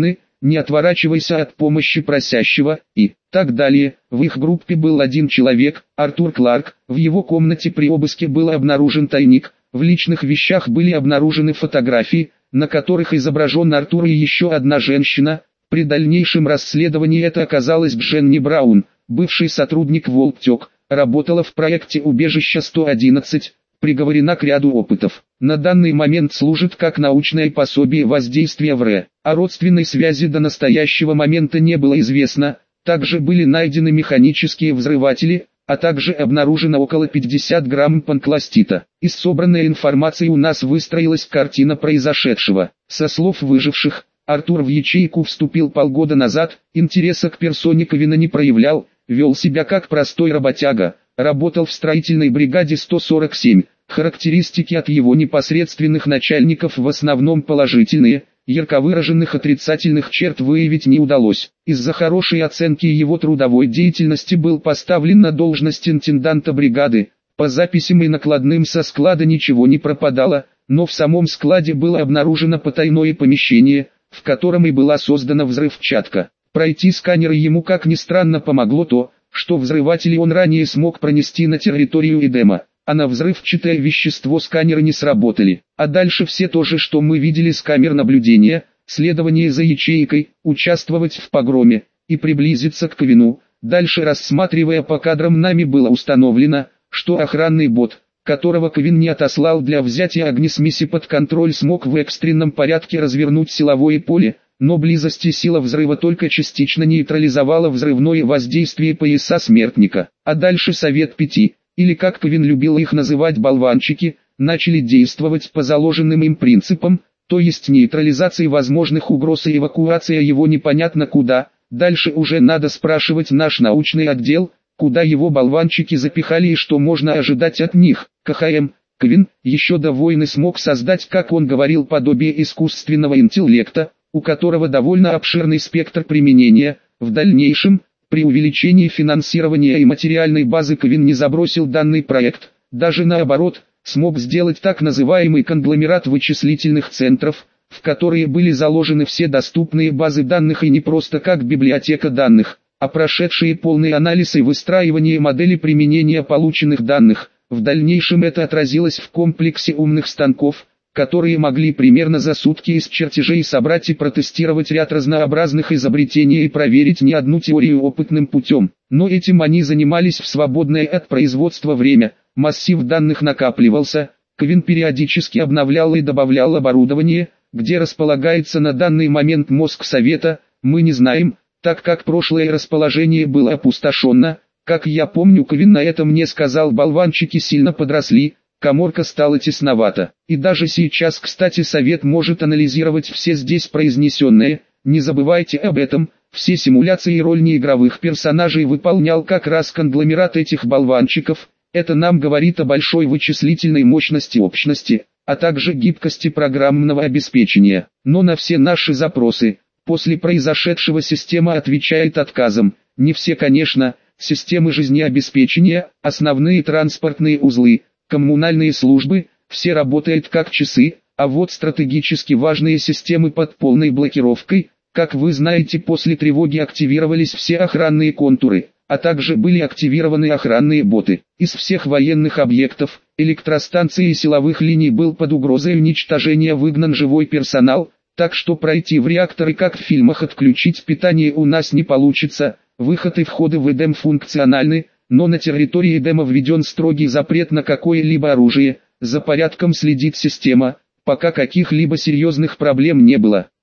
не отворачивайся от помощи просящего, и так далее. В их группе был один человек, Артур Кларк, в его комнате при обыске был обнаружен тайник, в личных вещах были обнаружены фотографии, на которых изображен Артур и еще одна женщина. При дальнейшем расследовании это оказалась Дженни Браун, бывший сотрудник Волптек, работала в проекте «Убежище 111», приговорена к ряду опытов. На данный момент служит как научное пособие воздействия ВРЭ. О родственной связи до настоящего момента не было известно. Также были найдены механические взрыватели, а также обнаружено около 50 грамм панкластита. Из собранной информации у нас выстроилась картина произошедшего. Со слов выживших, Артур в ячейку вступил полгода назад, интереса к персоне Ковина не проявлял, вел себя как простой работяга, работал в строительной бригаде 147. Характеристики от его непосредственных начальников в основном положительные, ярко выраженных отрицательных черт выявить не удалось. Из-за хорошей оценки его трудовой деятельности был поставлен на должность интенданта бригады. По записям и накладным со склада ничего не пропадало, но в самом складе было обнаружено потайное помещение, в котором и была создана взрывчатка. Пройти сканеры ему, как ни странно, помогло то, что взрыватели он ранее смог пронести на территорию Эдема, а на взрывчатое вещество сканеры не сработали. А дальше все то же, что мы видели с камер наблюдения: следование за ячейкой, участвовать в погроме и приблизиться к Ковину. Дальше, рассматривая по кадрам, нами было установлено, что охранный бот, которого Ковин не отослал для взятия огнесмеси под контроль, смог в экстренном порядке развернуть силовое поле, но близости сила взрыва только частично нейтрализовала взрывное воздействие пояса смертника. А дальше Совет 5, или как Ковин любил их называть, болванчики, начали действовать по заложенным им принципам, то есть нейтрализации возможных угроз и эвакуация его непонятно куда. Дальше уже надо спрашивать наш научный отдел, куда его болванчики запихали и что можно ожидать от них. КХМ, Ковин, еще до войны смог создать, как он говорил, подобие искусственного интеллекта, у которого довольно обширный спектр применения. В дальнейшем, при увеличении финансирования и материальной базы, Ковин не забросил данный проект, даже наоборот, смог сделать так называемый конгломерат вычислительных центров, в которые были заложены все доступные базы данных, и не просто как библиотека данных, а прошедшие полный анализ и выстраивание модели применения полученных данных. В дальнейшем это отразилось в комплексе умных станков, которые могли примерно за сутки из чертежей собрать и протестировать ряд разнообразных изобретений и проверить не одну теорию опытным путем. Но этим они занимались в свободное от производства время. Массив данных накапливался, Ковин периодически обновлял и добавлял оборудование. Где располагается на данный момент мозг Совета, мы не знаем, так как прошлое расположение было опустошено. Как я помню, Ковин на этом не сказал, болванчики сильно подросли, каморка стала тесновато. И даже сейчас, кстати, Совет может анализировать все здесь произнесенное. Не забывайте об этом, все симуляции и роль неигровых персонажей выполнял как раз конгломерат этих болванчиков. Это нам говорит о большой вычислительной мощности общности, а также гибкости программного обеспечения. Но на все наши запросы, после произошедшего, система отвечает отказом. Не все, конечно, системы жизнеобеспечения, основные транспортные узлы, коммунальные службы, все работают как часы, а вот стратегически важные системы под полной блокировкой. Как вы знаете, после тревоги активировались все охранные контуры, а также были активированы охранные боты. Из всех военных объектов, электростанций и силовых линий был под угрозой уничтожения выгнан живой персонал, так что пройти в реакторы, как в фильмах, отключить питание у нас не получится. Выход и входы в Эдем функциональны, но на территории Эдема введен строгий запрет на какое-либо оружие. За порядком следит система, пока каких-либо серьезных проблем не было.